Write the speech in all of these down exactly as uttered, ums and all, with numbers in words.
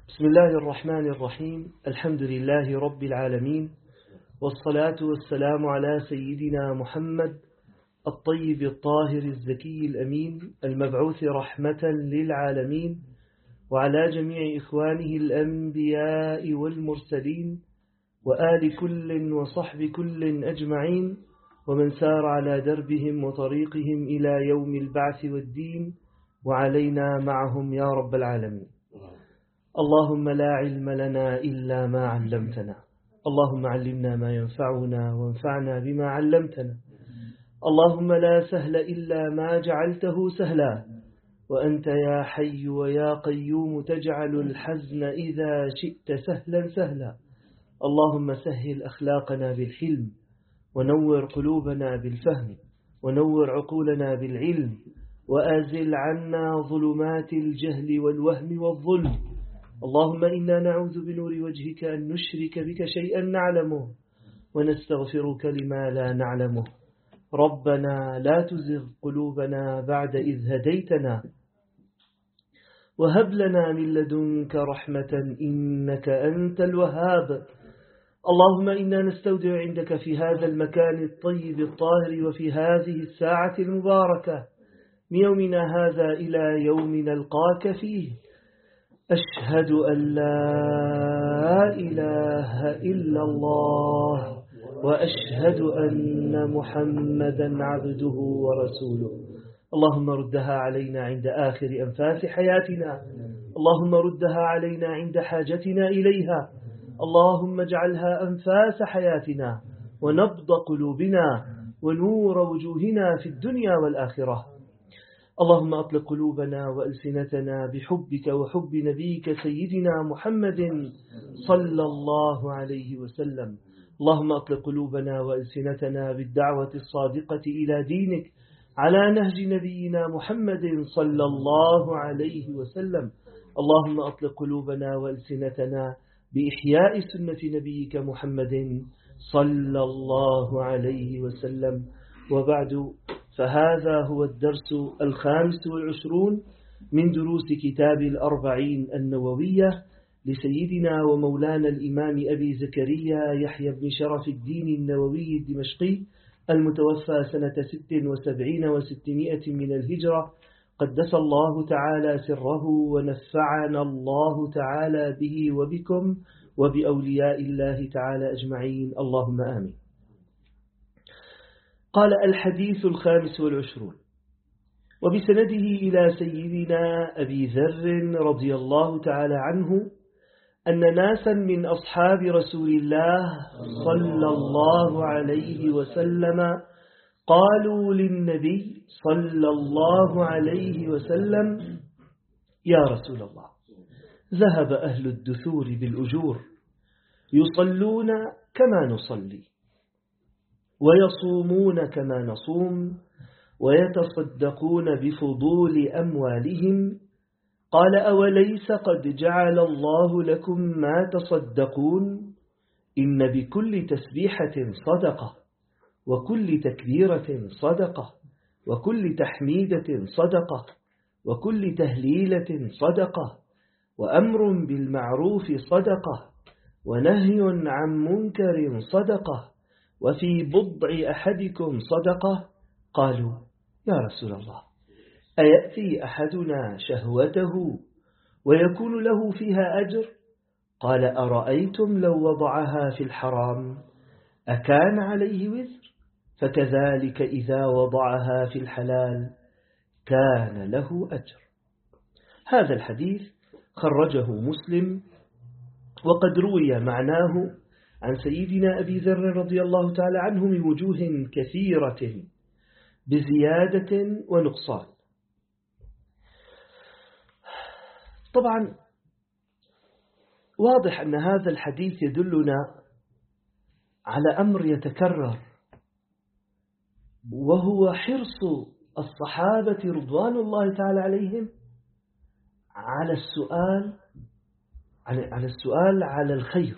بسم الله الرحمن الرحيم. الحمد لله رب العالمين، والصلاة والسلام على سيدنا محمد الطيب الطاهر الزكي الأمين المبعوث رحمة للعالمين، وعلى جميع إخوانه الأنبياء والمرسلين، وآل كل وصحب كل أجمعين، ومن سار على دربهم وطريقهم إلى يوم البعث والدين، وعلينا معهم يا رب العالمين. اللهم لا علم لنا إلا ما علمتنا، اللهم علمنا ما ينفعنا وانفعنا بما علمتنا. اللهم لا سهل إلا ما جعلته سهلا، وأنت يا حي ويا قيوم تجعل الحزن إذا شئت سهلا سهلا. اللهم سهل أخلاقنا بالحلم، ونور قلوبنا بالفهم، ونور عقولنا بالعلم، وأزل عنا ظلمات الجهل والوهم والظلم. اللهم إنا نعوذ بنور وجهك أن نشرك بك شيئا نعلمه، ونستغفرك لما لا نعلمه. ربنا لا تزغ قلوبنا بعد إذ هديتنا، وهب لنا من لدنك رحمة إنك أنت الوهاب. اللهم إنا نستودع عندك في هذا المكان الطيب الطاهر وفي هذه الساعة المباركة من يومنا هذا إلى يوم نلقاك فيه، أشهد أن لا إله إلا الله، وأشهد أن محمدا عبده ورسوله. اللهم ردها علينا عند آخر أنفاس حياتنا، اللهم ردها علينا عند حاجتنا إليها. اللهم اجعلها أنفاس حياتنا ونبض قلوبنا ونور وجوهنا في الدنيا والآخرة. اللهم أطلق قلوبنا وألسنتنا بحبك وحب نبيك سيدنا محمد صلى الله عليه وسلم. اللهم أطلق قلوبنا وألسنتنا بالدعوة الصادقة إلى دينك على نهج نبينا محمد صلى الله عليه وسلم. اللهم أطلق قلوبنا وألسنتنا بإحياء سنة نبيك محمد صلى الله عليه وسلم. وبعد، فهذا هو الدرس الخامس والعشرون من دروس كتاب الأربعين النووية لسيدنا ومولانا الإمام أبي زكريا يحيى بن شرف الدين النووي الدمشقي المتوفى سنة ست وسبعين وستمائة من الهجرة، قدس الله تعالى سره ونفعنا الله تعالى به وبكم وبأولياء الله تعالى أجمعين، اللهم آمين. قال: الحديث الخامس والعشرون، وبسنده إلى سيدنا أبي ذر رضي الله تعالى عنه أن ناسا من أصحاب رسول الله صلى الله عليه وسلم قالوا للنبي صلى الله عليه وسلم: يا رسول الله، ذهب أهل الدثور بالأجور، يصلون كما نصلي، ويصومون كما نصوم، ويتصدقون بفضول أموالهم. قال: أوليس قد جعل الله لكم ما تصدقون؟ إن بكل تسبيحة صدقة، وكل تكبيرة صدقة، وكل تحميدة صدقة، وكل تهليلة صدقة، وأمر بالمعروف صدقة، ونهي عن منكر صدقة، وفي بضع أحدكم صدقة. قالوا: يا رسول الله، أيأتي أحدنا شهوته ويكون له فيها أجر؟ قال: أرأيتم لو وضعها في الحرام أكان عليه وزر؟ فكذلك إذا وضعها في الحلال كان له أجر. هذا الحديث خرجه مسلم، وقد روي معناه عن سيدنا أبي ذر رضي الله تعالى عنه من وجوه كثيرة بزيادة ونقصان. طبعا واضح أن هذا الحديث يدلنا على أمر يتكرر، وهو حرص الصحابة رضوان الله تعالى عليهم على السؤال على السؤال على الخير،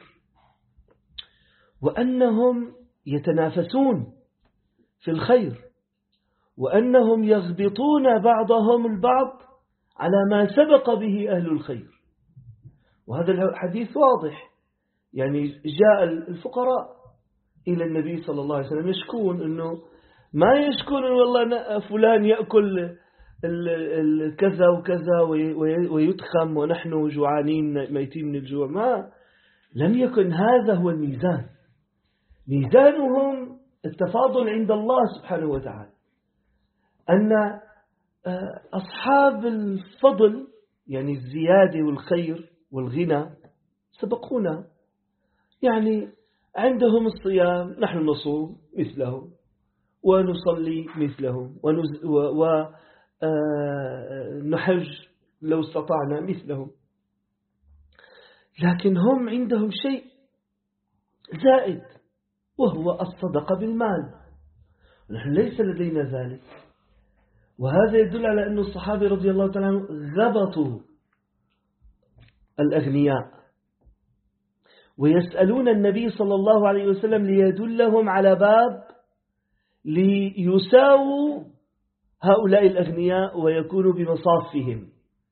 وأنهم يتنافسون في الخير، وأنهم يغبطون بعضهم البعض على ما سبق به أهل الخير. وهذا الحديث واضح. يعني جاء الفقراء إلى النبي صلى الله عليه وسلم يشكون أنه ما يشكون أنه والله فلان يأكل الكذا وكذا ويتخم ونحن جوعانين ميتين من الجوع. ما لم يكن هذا هو الميزان. ميزانهم التفاضل عند الله سبحانه وتعالى، أن أصحاب الفضل يعني الزيادة والخير والغنى سبقونا. يعني عندهم الصيام نحن نصوم مثلهم ونصلي مثلهم ونحج لو استطعنا مثلهم، لكن هم عندهم شيء زائد وهو الصدقة بالمال، نحن ليس لدينا ذلك. وهذا يدل على أن الصحابة رضي الله تعالى عنهم غبطوا الأغنياء ويسألون النبي صلى الله عليه وسلم ليدلهم على باب ليساووا هؤلاء الأغنياء ويكونوا بمصافهم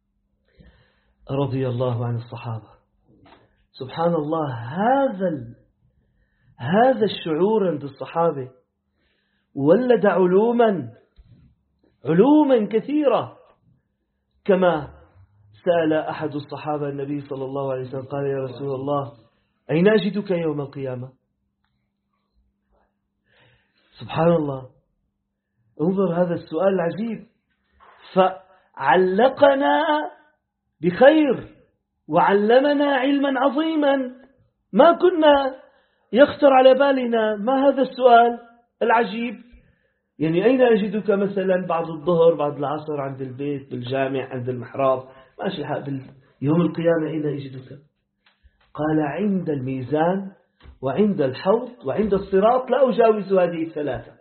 رضي الله عن الصحابة. سبحان الله، هذا هذا الشعور عند الصحابة ولد علوما علوما كثيرة. كما سأل أحد الصحابة النبي صلى الله عليه وسلم قال: يا رسول الله أين أجدك يوم القيامة؟ سبحان الله، انظر هذا السؤال العجيب. فعلقنا بخير وعلمنا علما عظيما ما كنا يخطر على بالنا. ما هذا السؤال العجيب؟ يعني أين أجدك مثلا بعد الظهر بعد العصر عند البيت بالجامع عند المحراب ماشي حق يوم القيامة أين أجدك؟ قال: عند الميزان وعند الحوض وعند الصراط لا أجاوز هذه الثلاثة.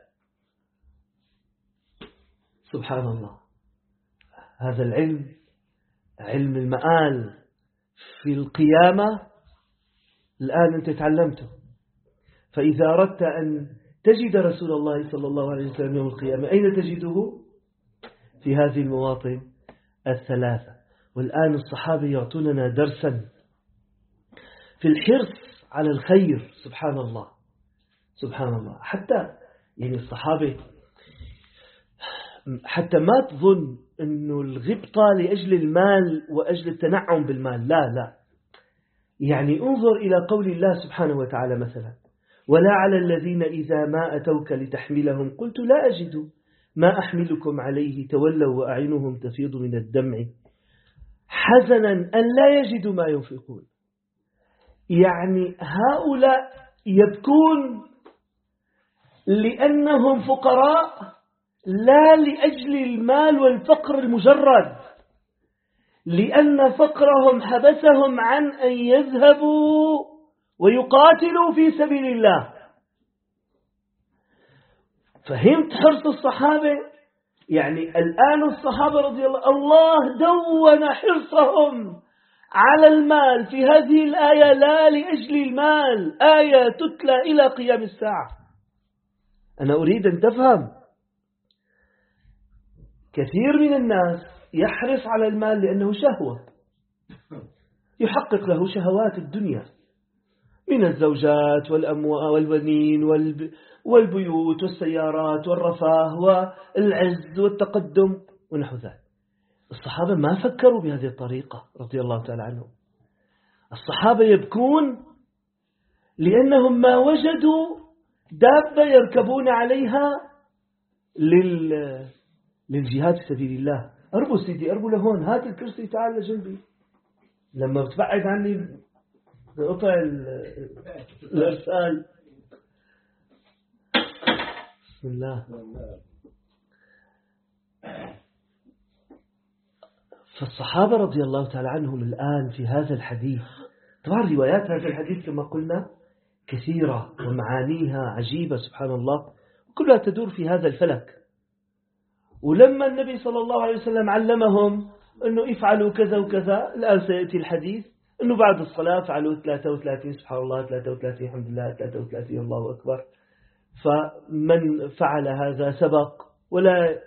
سبحان الله، هذا العلم علم المآل في القيامة الآن أنت تعلمته. فإذا أردت أن تجد رسول الله صلى الله عليه وسلم يوم القيامة أين تجده؟ في هذه المواطن الثلاثة. والآن الصحابة يعطوننا درسا في الحرص على الخير. سبحان الله سبحان الله. حتى يعني الصحابة حتى ما تظن أنه الغبطة لأجل المال وأجل التنعم بالمال، لا لا. يعني انظر إلى قول الله سبحانه وتعالى مثلا: ولا على الذين إذا ما أتوك لتحملهم قلت لا أجد ما أحملكم عليه تولوا وأعينهم تفيض من الدمع حزنا أن لا يجدوا ما ينفقون. يعني هؤلاء يبكون لأنهم فقراء لا لأجل المال والفقر المجرد، لأن فقرهم حبسهم عن أن يذهبوا ويقاتلوا في سبيل الله. فهمت حرص الصحابة؟ يعني الآن الصحابة رضي الله الله دون حرصهم على المال في هذه الآية لا لأجل المال، آية تتلى إلى قيام الساعة. أنا أريد أن تفهم، كثير من الناس يحرص على المال لأنه شهوة، يحقق له شهوات الدنيا من الزوجات والأموال والبنين والبيوت والسيارات والرفاه والعز والتقدم ونحو ذلك. الصحابة ما فكروا بهذه الطريقة رضي الله تعالى عنهم. الصحابة يبكون لأنهم ما وجدوا دابة يركبون عليها لل... للجهاد في سبيل الله. أربو سيدي أربو لهون، هات الكرسي تعال لجنبي. لما بتبعد عني بقطع الأرسال. بسم الله. فالصحابة رضي الله تعالى عنهم الآن في هذا الحديث، طبعا روايات هذا الحديث كما قلنا كثيرة ومعانيها عجيبة سبحان الله، كلها تدور في هذا الفلك. ولما النبي صلى الله عليه وسلم علمهم أنه افعلوا كذا وكذا، الآن سيأتي الحديث أنه بعد الصلاة فعلوا ثلاثة وثلاثين سبحان الله، ثلاثة وثلاثين الحمد لله، ثلاثة وثلاثين الله أكبر. فمن فعل هذا سبق ولا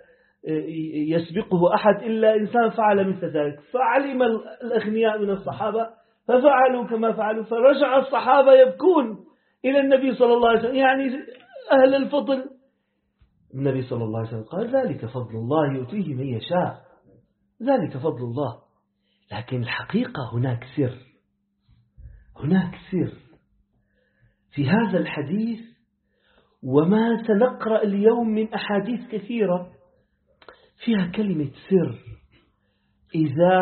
يسبقه أحد إلا إنسان فعل مثل ذلك. فعلم الأغنياء من الصحابة ففعلوا كما فعلوا، فرجع الصحابة يبكون إلى النبي صلى الله عليه وسلم، يعني أهل الفضل. النبي صلى الله عليه وسلم قال ذلك فضل الله يؤتيه من يشاء، ذلك فضل الله. لكن الحقيقة هناك سر، هناك سر في هذا الحديث، وما سنقرأ اليوم من أحاديث كثيرة فيها كلمة سر، إذا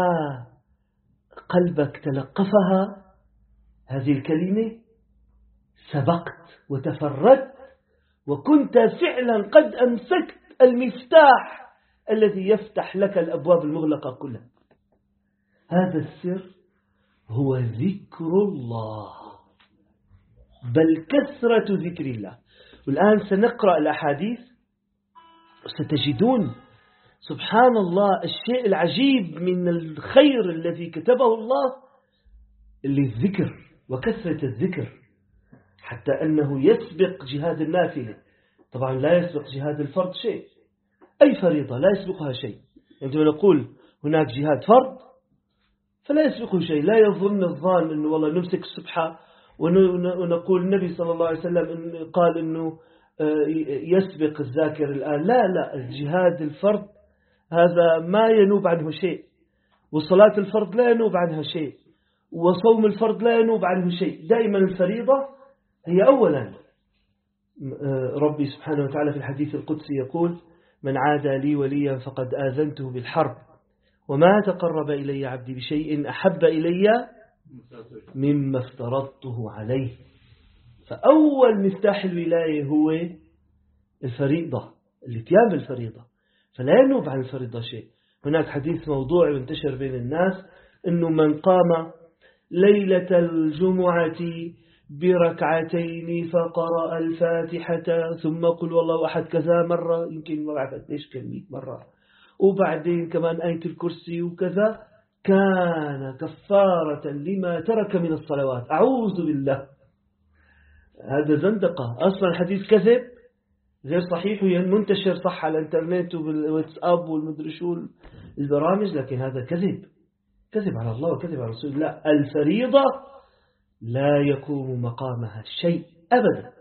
قلبك تلقفها هذه الكلمة سبقت وتفردت، وكنت فعلا قد أمسكت المفتاح الذي يفتح لك الأبواب المغلقة كلها. هذا السر هو ذكر الله، بل كثرة ذكر الله. والآن سنقرأ الأحاديث وستجدون سبحان الله الشيء العجيب من الخير الذي كتبه الله للذكر وكثرة الذكر، حتى أنه يسبق جهاد النافلة. طبعا لا يسبق جهاد الفرض شيء، أي فريضة لا يسبقها شيء. عندما نقول هناك جهاد فرض فلا يسبقه شيء. لا يظن الظان أنه والله نمسك السبحة ونقول النبي صلى الله عليه وسلم قال أنه يسبق الذاكر الآن. لا لا، الجهاد الفرض هذا ما ينوب عنه شيء، وصلاة الفرض لا ينوب عنها شيء، وصوم الفرض لا ينوب عنه شيء. دائما الفريضة هي أولا. ربي سبحانه وتعالى في الحديث القدسي يقول من عادى لي وليا فقد آذنته بالحرب، وما تقرب إلي عبدي بشيء أحب إلي مما افترضته عليه. فأول مفتاح الولاية هو الفريضة، الاتيان بالفريضة، فلا ينوب عن الفريضة شيء. هناك حديث موضوع ينتشر بين الناس أنه من قام ليلة الجمعة بركعتين فقرأ الفاتحة ثم قل والله أحد كذا مرة، يمكن ما بعرف قديش كان مئة مرة، وبعدين كمان آية الكرسي وكذا، كان كفارة لما ترك من الصلوات. أعوذ بالله، هذا زندقة. أصلا الحديث كذب غير صحيح ومنتشر صح على الانترنت وبالواتساب والمدري شو البرامج، لكن هذا كذب، كذب على الله وكذب على رسول الله. الفريضة لا يقوم مقامها شيء أبدا.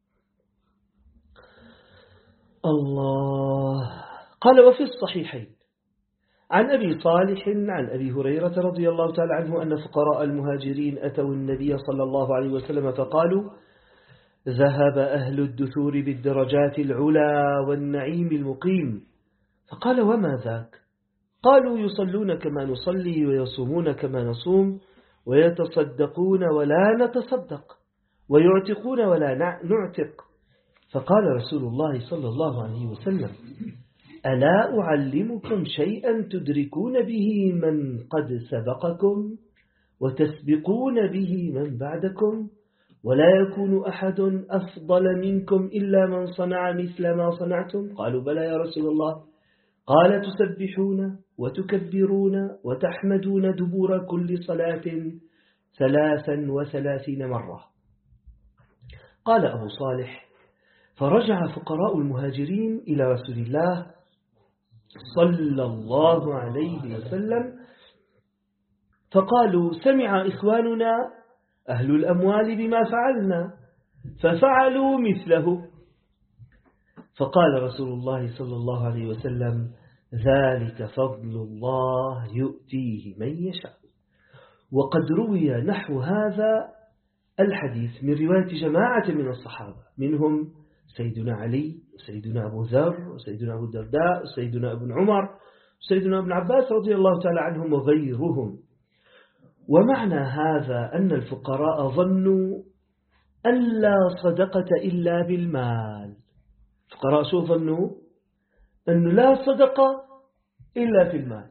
الله قال وفي الصحيحين عن أبي صالح عن أبي هريرة رضي الله تعالى عنه أن فقراء المهاجرين أتوا النبي صلى الله عليه وسلم فقالوا ذهب أهل الدثور بالدرجات العلا والنعيم المقيم. فقال وما ذاك؟ قالوا يصلون كما نصلي ويصومون كما نصوم ويتصدقون ولا نتصدق ويعتقون ولا نعتق. فقال رسول الله صلى الله عليه وسلم ألا أعلمكم شيئا تدركون به من قد سبقكم وتسبقون به من بعدكم ولا يكون أحد أفضل منكم إلا من صنع مثل ما صنعتم؟ قالوا بلى يا رسول الله. قال تسبحون وتكبرون وتحمدون دبور كل صلاة ثلاثا وثلاثين مرة. قال أبو صالح فرجع فقراء المهاجرين إلى رسول الله صلى الله عليه وسلم فقالوا سمع إخواننا أهل الأموال بما فعلنا ففعلوا مثله. فقال رسول الله صلى الله عليه وسلم ذلك فضل الله يؤتيه من يشاء. وقد روي نحو هذا الحديث من رواية جماعة من الصحابة، منهم سيدنا علي وسيدنا أبو ذر وسيدنا أبو الدرداء وسيدنا ابن عمر وسيدنا ابن عباس رضي الله تعالى عنهم وغيرهم. ومعنى هذا أن الفقراء ظنوا أن لا صدقة إلا بالمال. الفقراء شو ظنوا؟ أنه لا صدقة إلا في المال،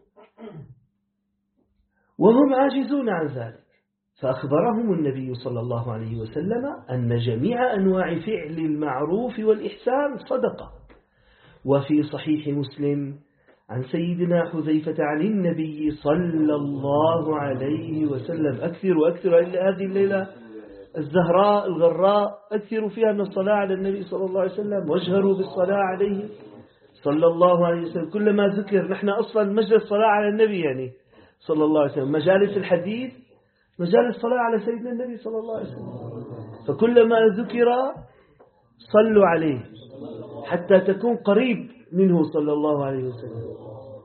وهم عاجزون عن ذلك. فأخبرهم النبي صلى الله عليه وسلم أن جميع أنواع فعل المعروف والإحسان صدقة. وفي صحيح مسلم عن سيدنا حذيفة عن النبي صلى الله عليه وسلم أكثر وأكثر هذه الليلة الزهراء الغراء أكثروا فيها من الصلاة على النبي صلى الله عليه وسلم واجهروا بالصلاة عليه صلى الله عليه وسلم. كلما ذكر، نحن أصلا مجلس صلاة على النبي يعني صلى الله عليه وسلم، مجالس الحديث مجال الصلاة على سيدنا النبي صلى الله عليه وسلم. فكلما ذكر صلوا عليه حتى تكون قريب منه صلى الله عليه وسلم.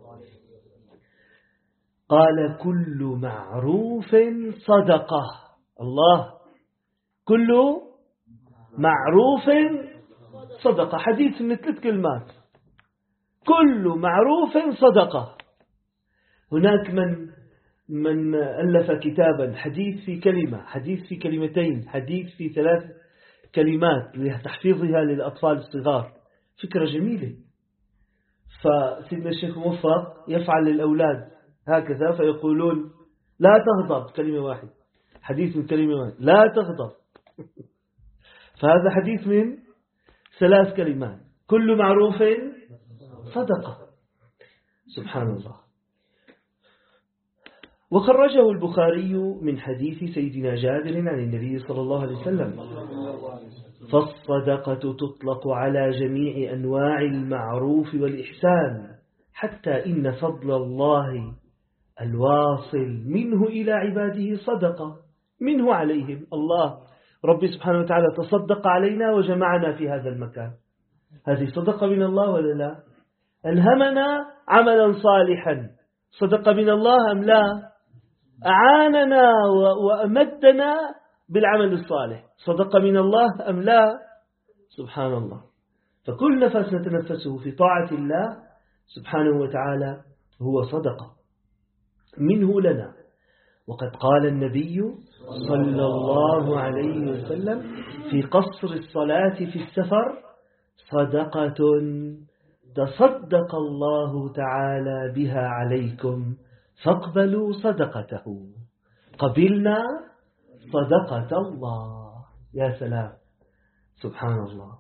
قال كل معروف صدقة. الله، كل معروف صدقة. حديث من ثلاث كلمات، كل معروف صدقة. هناك من من ألف كتابا حديث في كلمة، حديث في كلمتين، حديث في ثلاث كلمات لتحفيظها للأطفال الصغار. فكرة جميلة. فسيدنا الشيخ موفق يفعل للأولاد هكذا، فيقولون لا تغضب، كلمة واحدة، حديث من كلمة واحدة، لا تغضب. فهذا حديث من ثلاث كلمات، كل معروف صدقة. سبحان الله. وخرجه البخاري من حديث سيدنا جابر عن النبي صلى الله عليه وسلم: فالصدقة تطلق على جميع أنواع المعروف والإحسان، حتى إن فضل الله الواصل منه إلى عباده صدقة منه عليهم. الله ربي سبحانه وتعالى تصدق علينا وجمعنا في هذا المكان، هذه صدقة من الله ولا لا؟ ألهمنا عملا صالحا، صدقة من الله أم لا؟ أعاننا وأمدنا بالعمل الصالح، صدقة من الله أم لا؟ سبحان الله. فكل نفس نتنفسه في طاعة الله سبحانه وتعالى هو صدقة منه لنا. وقد قال النبي صلى الله عليه وسلم في قصر الصلاة في السفر: صدقة تصدق الله تعالى بها عليكم فاقبلوا صدقته. قبلنا صدقة الله. يا سلام، سبحان الله.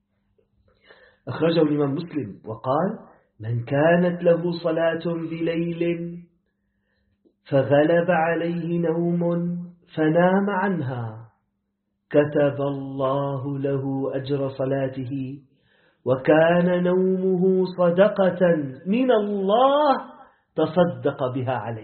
أخرجه الإمام مسلم وقال: من كانت له صلاة بليل فغلب عليه نوم فنام عنها كتب الله له أجر صلاته وكان نومه صدقة من الله تصدق بها عليه.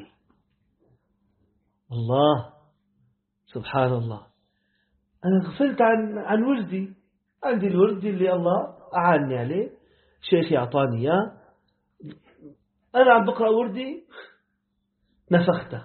الله، سبحان الله. أنا غفلت عن عن وردي، عندي الورد اللي الله أعاني عليه، شيخي أعطاني إياه، أنا عم بقرأ وردي نفخته،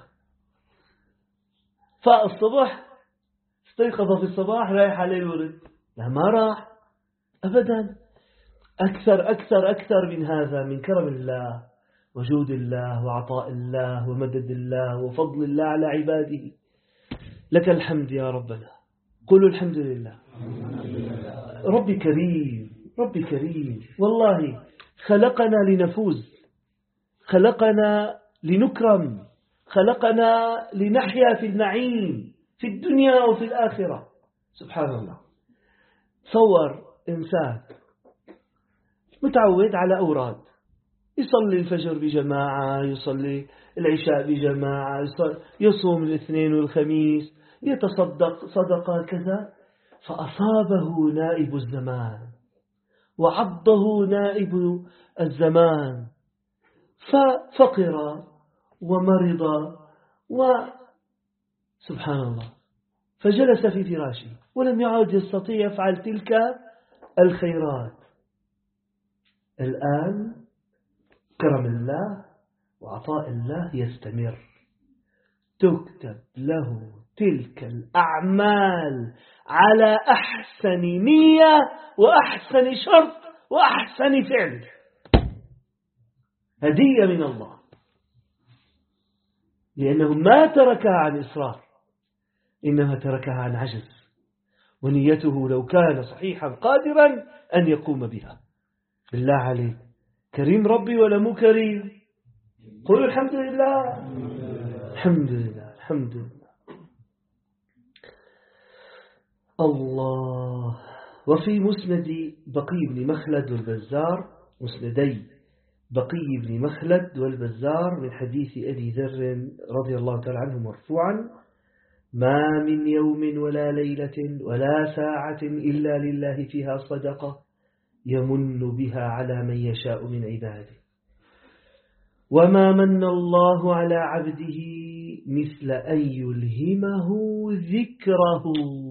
فالصبح استيقظ في الصباح رايح عليه الورد، لا ما راح أبدا. أكثر أكثر أكثر من هذا، من كرم الله وجود الله وعطاء الله ومدد الله وفضل الله على عباده. لك الحمد يا ربنا، قولوا الحمد لله. ربي كريم، ربي كريم والله. خلقنا لنفوز، خلقنا لنكرم، خلقنا لنحيا في النعيم في الدنيا وفي الآخرة. سبحان الله. صور إنسان متعود على أوراد، يصلي الفجر بجماعة، يصلي العشاء بجماعة، يصوم الاثنين والخميس، يتصدق صدقة كذا، فأصابه نائب الزمان وعضه نائب الزمان ففقر ومرض وسبحان الله، فجلس في فراشه ولم يعد يستطيع يفعل تلك الخيرات. الآن كرم الله وعطاء الله يستمر، تكتب له تلك الأعمال على أحسن نية وأحسن شرط وأحسن فعل، هدية من الله، لأنه ما تركها عن إصرار، إنما تركها عن عجز، ونيته لو كان صحيحا قادرا أن يقوم بها. بالله عليك، كريم ربي ولا مو كريم؟ قولوا الحمد لله. الحمد لله، الحمد لله. الله. وفي مسند بقي بن مخلد والبزار، مسندي بقي بن مخلد والبزار من حديث أبي ذر رضي الله تعالى عنه مرفوعا: ما من يوم ولا ليلة ولا ساعة إلا لله فيها صدقة يمن بها على من يشاء من عباده، وما من الله على عبده مثل أن يلهمه ذكره.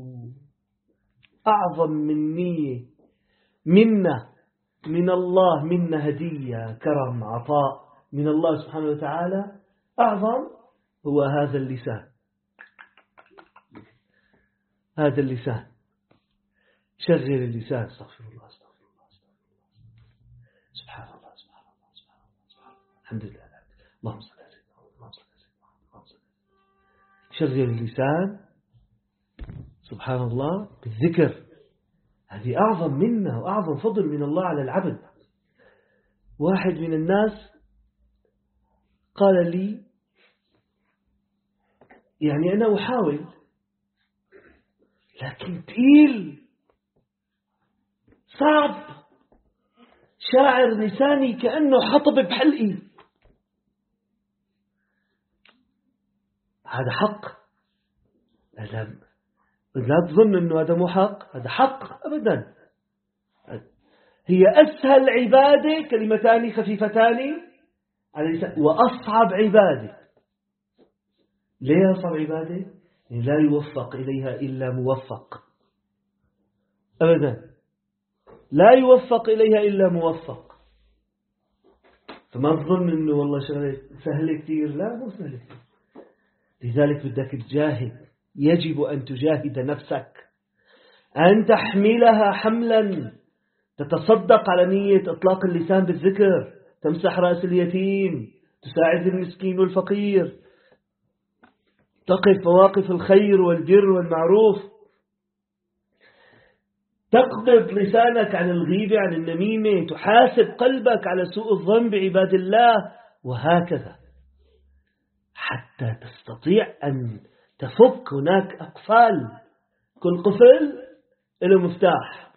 أعظم من نية، منة من الله، منة هدية كرم عطاء من الله سبحانه وتعالى، أعظم هو هذا اللسان. هذا اللسان، شغل اللسان. استغفر الله استغفر الله استغفر الله سبحان الله سبحان الله سبحان الله سبحان الله الحمد لله اللهم صل على سيدنا محمد اللهم صل على سيدنا محمد. شغل اللسان سبحان الله بالذكر. هذه أعظم منه وأعظم فضل من الله على العبد. واحد من الناس قال لي يعني أنا أحاول لكن تقيل صعب، شاعر لساني كأنه حطب بحلقي. هذا حق؟ لا لا تظن أنه هذا مو حق، هذا حق أبدا. هي أسهل عبادة كلمتان خفيفتان على اللسان، وأصعب عبادة. ليه أصعب عبادة؟ يعني لا يوفق إليها إلا موفق أبدا، لا يوفق إليها إلا موفق. فما تظن أنه والله شغلة سهلة كثير، لا مو سهلة كثير. لذلك بدك تجاهد، يجب أن تجاهد نفسك، أن تحملها حملا، تتصدق على نية إطلاق اللسان بالذكر، تمسح رأس اليتيم، تساعد المسكين والفقير، تقف مواقف الخير والبر والمعروف، تقبض لسانك عن الغيبة عن النميمة، تحاسب قلبك على سوء الظن بعباد الله، وهكذا حتى تستطيع أن تفك. هناك أقفال، كل قفل له مفتاح،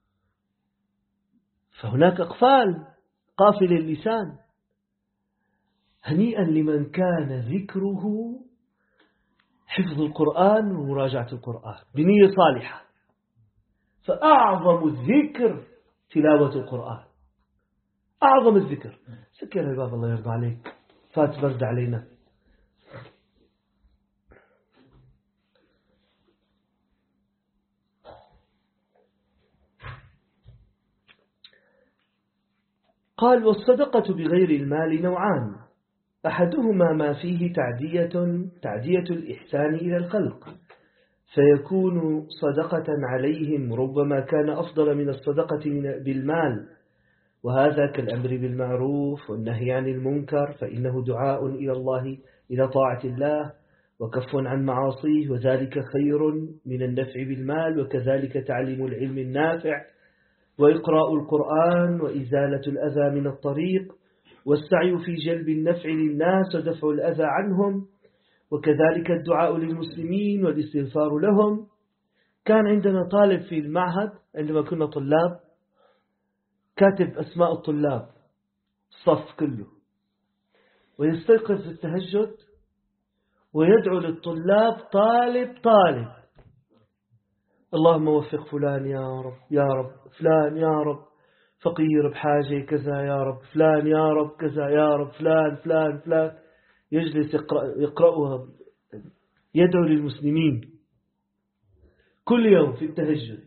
فهناك أقفال قافل اللسان. هنيئا لمن كان ذكره حفظ القرآن ومراجعة القرآن بنية صالحة. فأعظم الذكر تلاوة القرآن، أعظم الذكر. سكر الباب الله يرضى عليك، فات برد علينا. قال والصدقة بغير المال نوعان، أحدهما ما فيه تعدية تعدية الإحسان إلى الخلق، فيكون صدقة عليهم، ربما كان أفضل من الصدقة بالمال، وهذا كالأمر بالمعروف والنهي عن المنكر، فإنه دعاء إلى الله إلى طاعة الله وكف عن معاصيه، وذلك خير من النفع بالمال. وكذلك تعليم العلم النافع وإقراء القرآن وإزالة الأذى من الطريق والسعي في جلب النفع للناس ودفع الأذى عنهم، وكذلك الدعاء للمسلمين والاستغفار لهم. كان عندنا طالب في المعهد عندما كنا طلاب كاتب أسماء الطلاب الصف كله، ويستيقظ في التهجد ويدعو للطلاب طالب طالب: اللهم وفق فلان يا رب يا رب، فلان يا رب فقير بحاجة كذا يا رب، فلان يا رب كذا يا رب، فلان فلان فلان. يجلس يقرأ يقرأها، يدعو للمسلمين كل يوم في التهجد.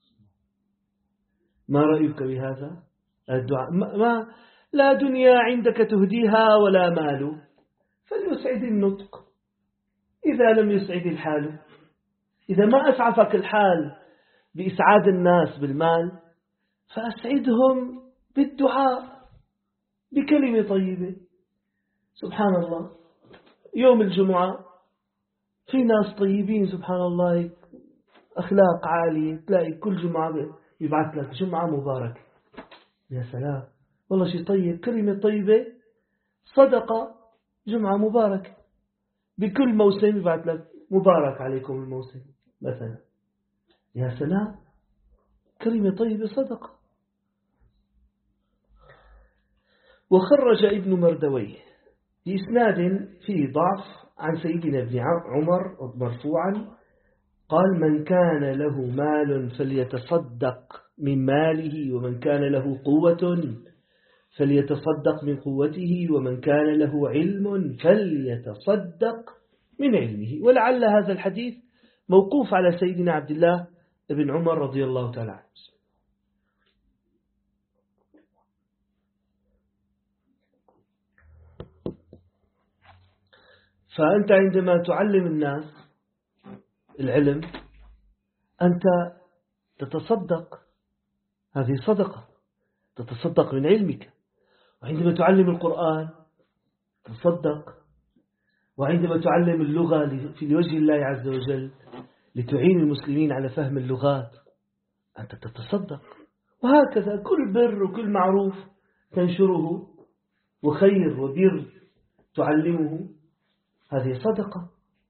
ما رأيك بهذا الدعاء؟ ما, ما لا دنيا عندك تهديها ولا مال، فليسعد النطق إذا لم يسعد الحال. إذا ما أسعفك الحال بإسعاد الناس بالمال، فأسعدهم بالدعاء بكلمة طيبة. سبحان الله، يوم الجمعة في ناس طيبين سبحان الله، أخلاق عالية، تلاقي كل جمعة يبعث لك جمعة مباركة. يا سلام، والله شيء طيب، كلمة طيبة، صدقة، جمعة مباركة. بكل موسم يبعث لك مبارك عليكم الموسم مثلا. يا سلام، كلمة طيبة صدقة. وخرج ابن مردويه بإسناد فيه ضعف عن سيدنا ابن عمر مرفوعا قال: من كان له مال فليتصدق من ماله، ومن كان له قوة فليتصدق من قوته، ومن كان له علم فليتصدق من علمه. ولعل هذا الحديث موقوف على سيدنا عبد الله بن عمر رضي الله تعالى عنه. فأنت عندما تعلم الناس العلم أنت تتصدق، هذه صدقة، تتصدق من علمك. وعندما تعلم القرآن تصدق، وعندما تعلم اللغة في وجه الله عز وجل لتعين المسلمين على فهم اللغات أنت تتصدق. وهكذا كل بر وكل معروف تنشره، وخير وبر تعلمه، هذه صدقة.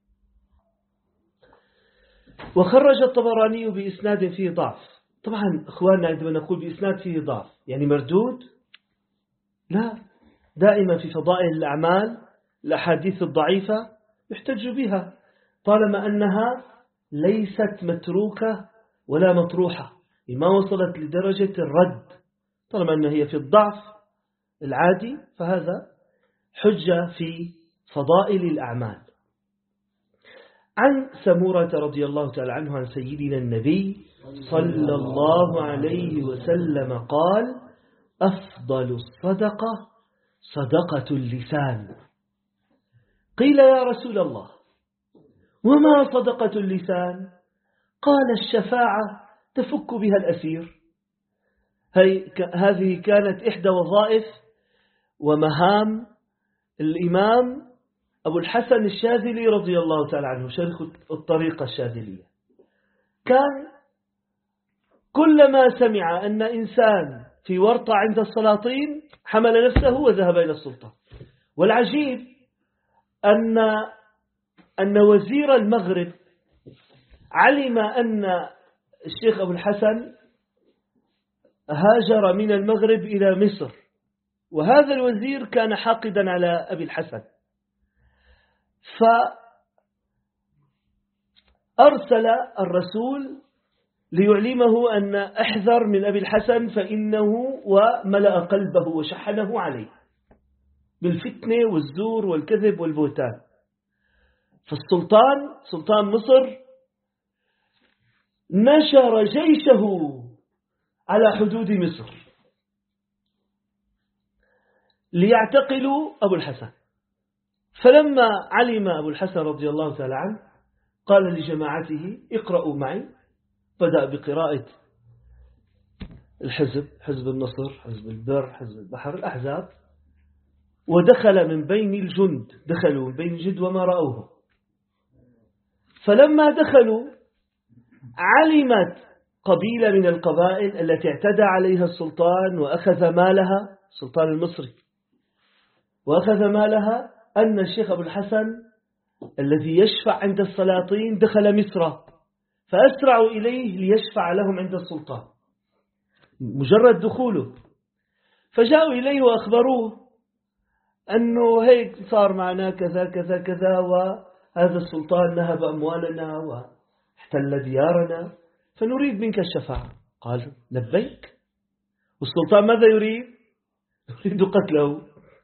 وخرج الطبراني بإسناد فيه ضعف. طبعا أخواننا عندما نقول بإسناد فيه ضعف يعني مردود؟ لا، دائما في فضائل الأعمال الأحاديث الضعيفة يحتج بها طالما أنها ليست متروكة ولا مطروحة، ما وصلت لدرجة الرد. طالما أنها هي في الضعف العادي فهذا حجة في فضائل الأعمال. عن سمورة رضي الله تعالى عنه عن سيدنا النبي صلى الله عليه وسلم قال: أفضل الصدقة صدقة اللسان. قيل يا رسول الله وما صدقة اللسان؟ قال: الشفاعة تفك بها الأسير. هذه كانت إحدى وظائف ومهام الإمام أبو الحسن الشاذلي رضي الله تعالى عنه، شيخ الطريقة الشاذلية. كان كلما سمع أن إنسان في ورطة عند السلاطين حمل نفسه وذهب إلى السلطان. والعجيب أن أن وزير المغرب علم أن الشيخ أبو الحسن هاجر من المغرب إلى مصر، وهذا الوزير كان حاقدا على أبي الحسن، فأرسل الرسول ليعلمه أن احذر من أبي الحسن فإنه وملأ قلبه وشحنه عليه بالفتنة والزور والكذب والبهتان. فالسلطان سلطان مصر نشر جيشه على حدود مصر ليعتقلوا أبو الحسن. فلما علم أبو الحسن رضي الله تعالى عنه قال لجماعته: اقرأوا معي. بدأ بقراءة الحزب، حزب النصر، حزب البر، حزب البحر، الأحزاب، ودخل من بين الجند، دخلوا من بين الجند وما رأوه. فلما دخلوا علمت قبيلة من القبائل التي اعتدى عليها السلطان وأخذ مالها، السلطان المصري، وأخذ مالها، أن الشيخ أبو الحسن الذي يشفع عند السلاطين دخل مصر، فأسرعوا إليه ليشفع لهم عند السلطان مجرد دخوله. فجاءوا إليه وأخبروه أنه هيك صار معنا كذا كذا كذا، وهذا السلطان نهب أموالنا واحتل ديارنا، فنريد منك الشفاعة. قال: لبيك. والسلطان ماذا يريد؟ يريد قتله.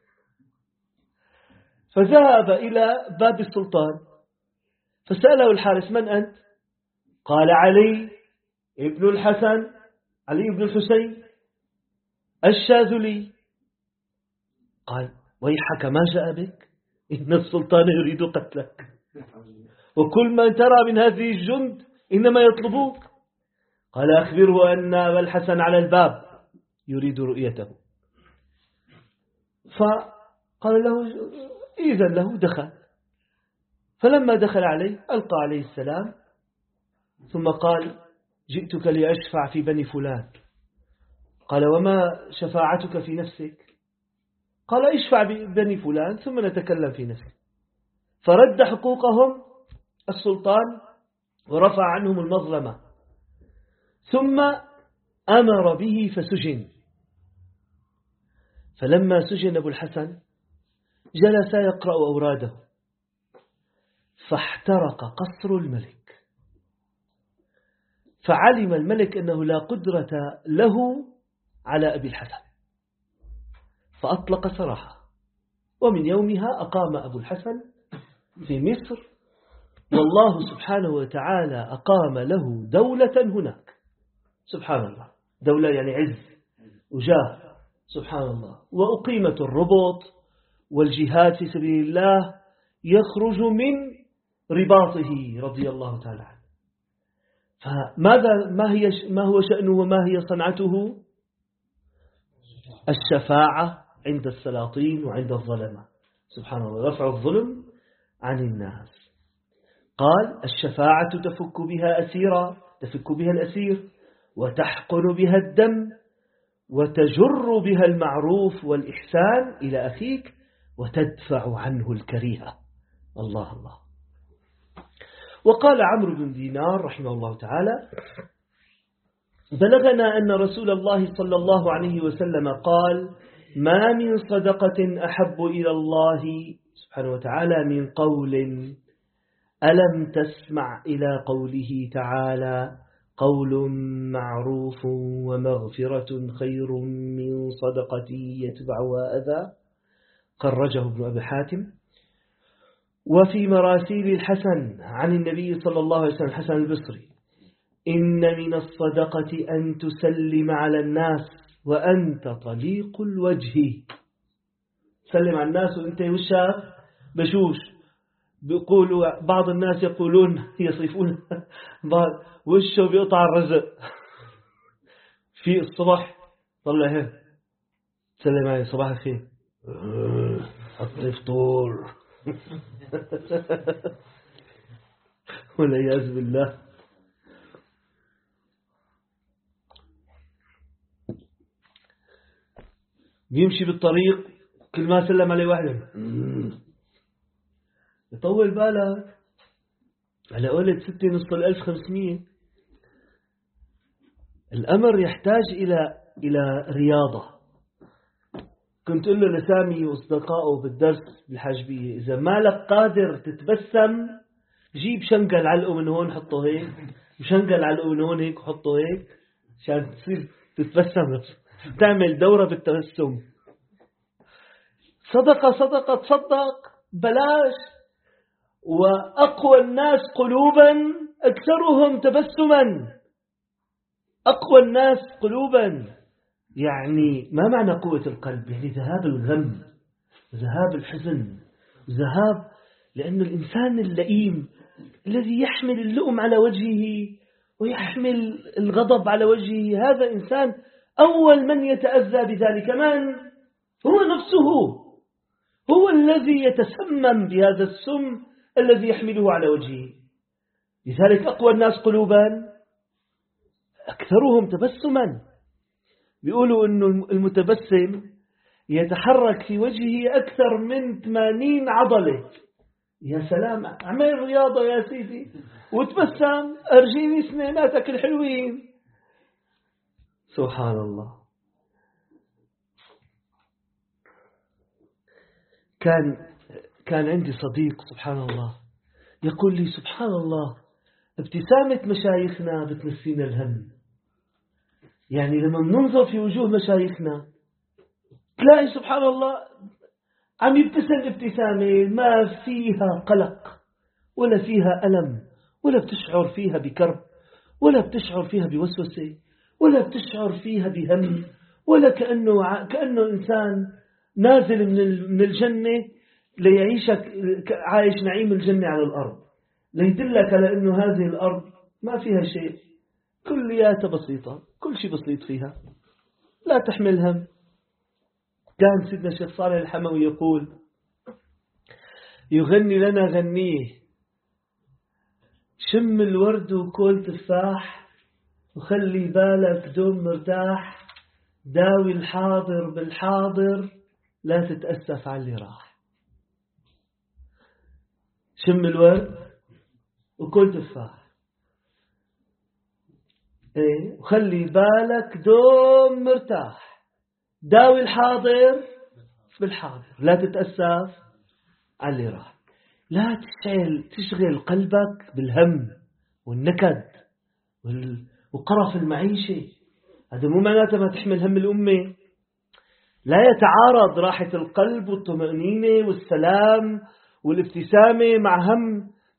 فذهب إلى باب السلطان فسأله الحارس: من أنت؟ قال: علي ابن الحسن، علي ابن الحسين الشاذلي. قال: ويحك ما جاء بك؟ إن السلطان يريد قتلك، وكل ما ترى من هذه الجند إنما يطلبوك. قال: أخبره أن أبا الحسن على الباب يريد رؤيته. فقال له: إذن له. دخل. فلما دخل عليه ألقى عليه السلام، ثم قال: جئتك لأشفع في بني فلان. قال: وما شفاعتك في نفسك؟ قال: اشفع ببني فلان ثم نتكلم في نفسك. فرد حقوقهم السلطان ورفع عنهم المظلمة، ثم أمر به فسجن. فلما سجن أبو الحسن جلس يقرأ أوراده، فاحترق قصر الملك. فعلم الملك أنه لا قدرة له على أبي الحسن، فأطلق سراحه. ومن يومها أقام أبو الحسن في مصر والله سبحانه وتعالى أقام له دولة هناك. سبحان الله، دولة يعني عز وجاه، سبحان الله. وأقيمت الربط والجهاد في سبيل الله يخرج من رباطه رضي الله تعالى عنه. فماذا ما هي ما هو شأنه وما هي صنعته؟ الشفاعة عند السلاطين وعند الظلمة، سبحان الله، رفع الظلم عن الناس. قال الشفاعة تفك بها أسيرا، تفك بها الأسير، وتحقن بها الدم، وتجر بها المعروف والإحسان إلى أخيك، وتدفع عنه الكريهة. الله الله. وقال عمرو بن دينار رحمه الله تعالى: بلغنا أن رسول الله صلى الله عليه وسلم قال: ما من صدقة أحب إلى الله سبحانه وتعالى من قول ألم تسمع إلى قوله تعالى: قول معروف ومغفرة خير من صدقة يتبعها أذى. خرجه ابن أبي حاتم. وفي مراسيل الحسن عن النبي صلى الله عليه وسلم الحسن البصري: إن من الصدقة أن تسلم على الناس وأنت طليق الوجه. سلم على الناس وأنت وشك بشوش. بيقولوا بعض الناس يقولون يصفون وشه بيقطع الرزق في الصبح. طلع هيك سلم عليه: صباح الخير، حطي فطور. والعياذ بالله. بيمشي بالطريق كل ما سلم عليه واحد يطول بالك على قولة ستة نصف الألف خمسمية. الأمر يحتاج إلى إلى رياضة. كنت أقول له لسامي وأصدقائه بالدرس بالحاجبية: إذا مالك قادر تتبسم جيب شنقل علقه من هون حطه هيك، وشنقل علقه من هون هيك وحطه هيك، عشان تصير تتبسم، تعمل دورة بالتبسم. صدقة صدقة تصدق بلاش. وأقوى الناس قلوبا أكثرهم تبسما. أقوى الناس قلوبا يعني ما معنى قوة القلب؟ يعني ذهاب الغم، ذهاب الحزن، ذهاب، لأن الإنسان اللئيم الذي يحمل اللؤم على وجهه ويحمل الغضب على وجهه، هذا إنسان أول من يتأذى بذلك من؟ هو نفسه، هو الذي يتسمم بهذا السم الذي يحمله على وجهه. لذلك أقوى الناس قلوبا أكثرهم تبسما. بيقولوا أنه المتبسم يتحرك في وجهه أكثر من ثمانين عضلة. يا سلام، اعمل رياضة يا سيدي وتبسم، أرجيني سنيناتك الحلوين. سبحان الله. كان كان عندي صديق سبحان الله يقول لي: سبحان الله، ابتسامة مشايخنا بتنسينا الهم. يعني لما ننظر في وجوه مشايخنا تلاقي سبحان الله عم يبتسم ابتسامة ما فيها قلق ولا فيها ألم، ولا بتشعر فيها بكرب، ولا بتشعر فيها بوسوسة، ولا بتشعر فيها بهم، ولا كأنه كأنه إنسان نازل من الجنة ليعيشك عايش نعيم الجنة على الأرض، ليدلك على أنه هذه الأرض ما فيها شيء، كلياتها بسيطة، كل شيء بسيط فيها، لا تحمل هم. كان سيدنا الشيخ صالح الحموي يقول: يغني لنا غنيه: شم الورد وكل تفاح، وخلي بالك دوم مرتاح، داوي الحاضر بالحاضر، لا تتأسف على اللي راح. شم الورد وكل تفاح، ايه، وخلي بالك دوم مرتاح، داوي الحاضر بالحاضر، لا تتأسف على اللي راح. لا تشغل تشغل قلبك بالهم والنكد وقرف المعيشة. هذا مو معناته ما تحمل هم الأمة. لا يتعارض راحة القلب والطمأنينة والسلام والابتسامة مع هم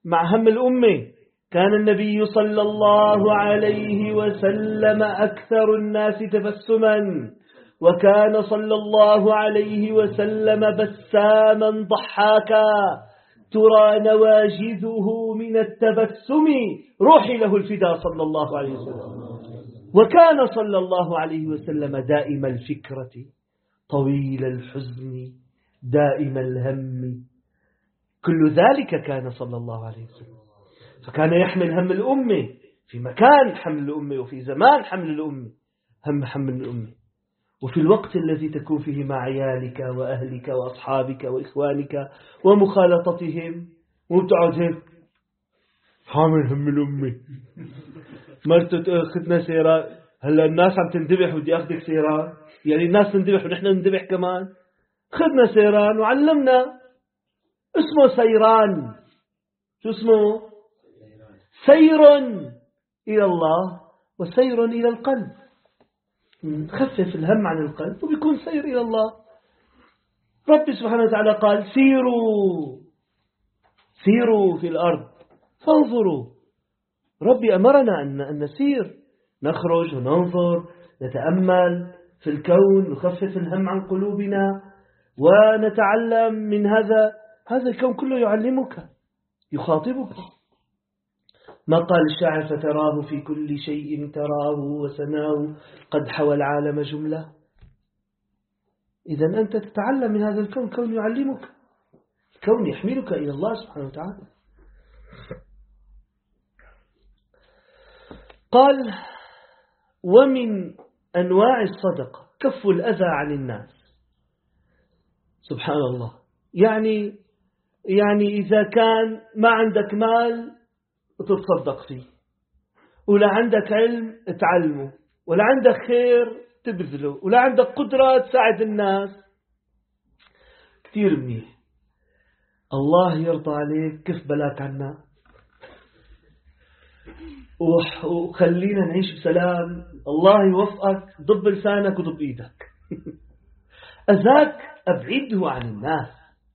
مع هم الأمة. كان النبي صلى الله عليه وسلم أكثر الناس تبسما، وكان صلى الله عليه وسلم بساما ضحاكا ترى نواجذه من التبسم، روحي له الفداء صلى الله عليه وسلم. وكان صلى الله عليه وسلم دائم الفكرة طويل الحزن دائم الهم، كل ذلك كان صلى الله عليه وسلم. فكان يحمل هم الأمة في مكان حمل الأمة، وفي زمان حمل الأمة، هم حمل الأمة، وفي الوقت الذي تكون فيه مع عيالك وأهلك وأصحابك وإخوانك ومخالطتهم، وبتقعد هيك حامل هم الأمة. مرت أخذنا سيران، هلا الناس عم تندبح ودي أخذك سيران، يعني الناس تندبح ونحن نندبح كمان. خذنا سيران وعلمنا، اسمه سيران. شو اسمه؟ سير إلى الله وسير إلى القلب. خفف الهم عن القلب وبيكون سير إلى الله. رب سبحانه وتعالى قال سيروا سيروا في الأرض فانظروا. ربي أمرنا أن نسير، نخرج وننظر، نتأمل في الكون، نخفف الهم عن قلوبنا ونتعلم من هذا. هذا الكون كله يعلمك، يخاطبك. ما قال الشاعر فتراه في كل شيء تراه وسناه قد حوى العالم جملة. إذا أنت تتعلم من هذا الكون، كون يعلمك، كون يحملك إلى الله سبحانه وتعالى. قال ومن أنواع الصدقة كف الأذى عن الناس. سبحان الله. يعني يعني إذا كان ما عندك مال وتتصدق فيه، ولا عندك علم تعلمه، ولا عندك خير تبذله، ولا عندك قدرة تساعد الناس، كثير منيح. الله يرضى عليك، كف بلاك عنا وخلينا نعيش بسلام. الله يوفقك، ضب لسانك وضب ايدك. أذاك أبعده عن الناس،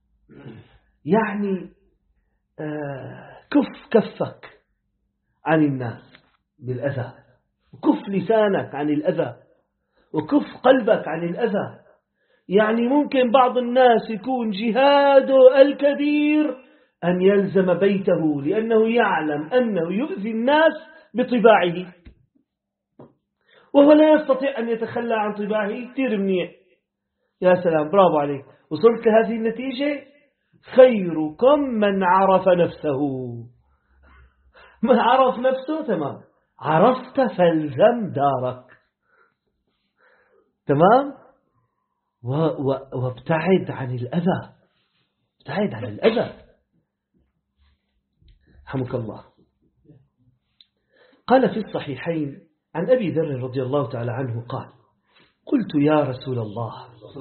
يعني آه كف كفك عن الناس بالأذى، وكف لسانك عن الأذى، وكف قلبك عن الأذى. يعني ممكن بعض الناس يكون جهاده الكبير أن يلزم بيته لأنه يعلم أنه يؤذي الناس بطباعه، وهو لا يستطيع أن يتخلى عن طباعه. كثير منيح، يا سلام، برافو عليك، وصلت لهذه النتيجة. خيركم من عرف نفسه. من عرف نفسه تمام، عرفت فالزم دارك، تمام. وابتعد عن الأذى، ابتعد عن الأذى. رحمك الله. قال في الصحيحين عن أبي ذر رضي الله تعالى عنه قال قلت يا رسول الله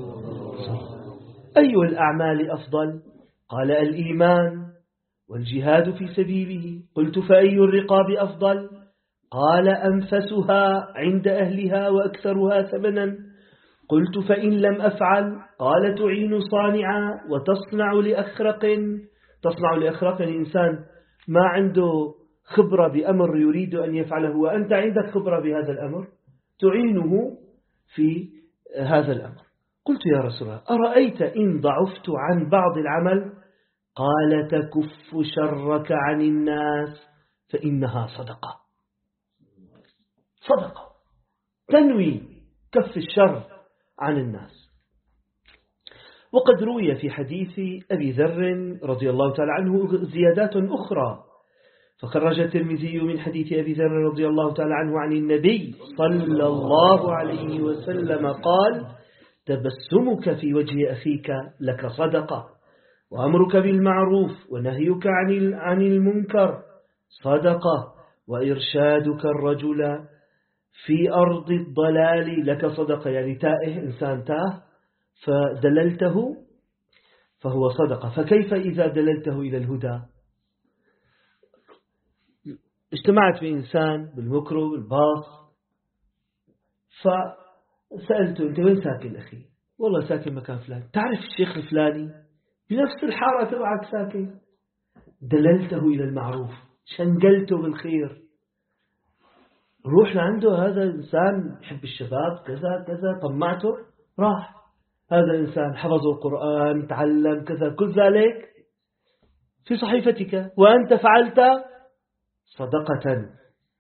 أي الأعمال أفضل؟ قال الإيمان والجهاد في سبيله. قلت فأي الرقاب أفضل؟ قال أنفسها عند أهلها وأكثرها ثمنا. قلت فإن لم أفعل؟ قال تعين صانعا وتصنع لأخرق. تصنع لأخرق الإنسان ما عنده خبرة بأمر يريد أن يفعله، وأنت عندك خبرة بهذا الأمر، تعينه في هذا الأمر. قلت يا رسول الله أرأيت إن ضعفت عن بعض العمل؟ قال تكف شرك عن الناس فإنها صدقة. صدقة تنوي كف الشر عن الناس. وقد روي في حديث أبي ذر رضي الله تعالى عنه زيادات أخرى، فخرج الترمذي من حديث أبي ذر رضي الله تعالى عنه عن النبي صلى الله عليه وسلم قال تبسمك في وجه أخيك لك صدقة، وأمرك بالمعروف ونهيك عن عن المنكر صدقة، وإرشادك الرجل في أرض الضلال لك صدقة. يعني تائه، إنسان تاه فدللته فهو صدقة. فكيف إذا دللته إلى الهدى؟ اجتمعت بإنسان بالمكرو بالباص، فسألته أنت وين ساكن أخي؟ والله ساكن مكان فلان. تعرف الشيخ الفلاني؟ بنفس الحارة تبعك ساكن. دللته إلى المعروف، شنقلته بالخير. روح لعنده، هذا إنسان يحب الشباب كذا كذا، طمعته راح. هذا إنسان حفظ القرآن، تعلم كذا، كل ذلك في صحيفتك وأنت فعلت صدقة.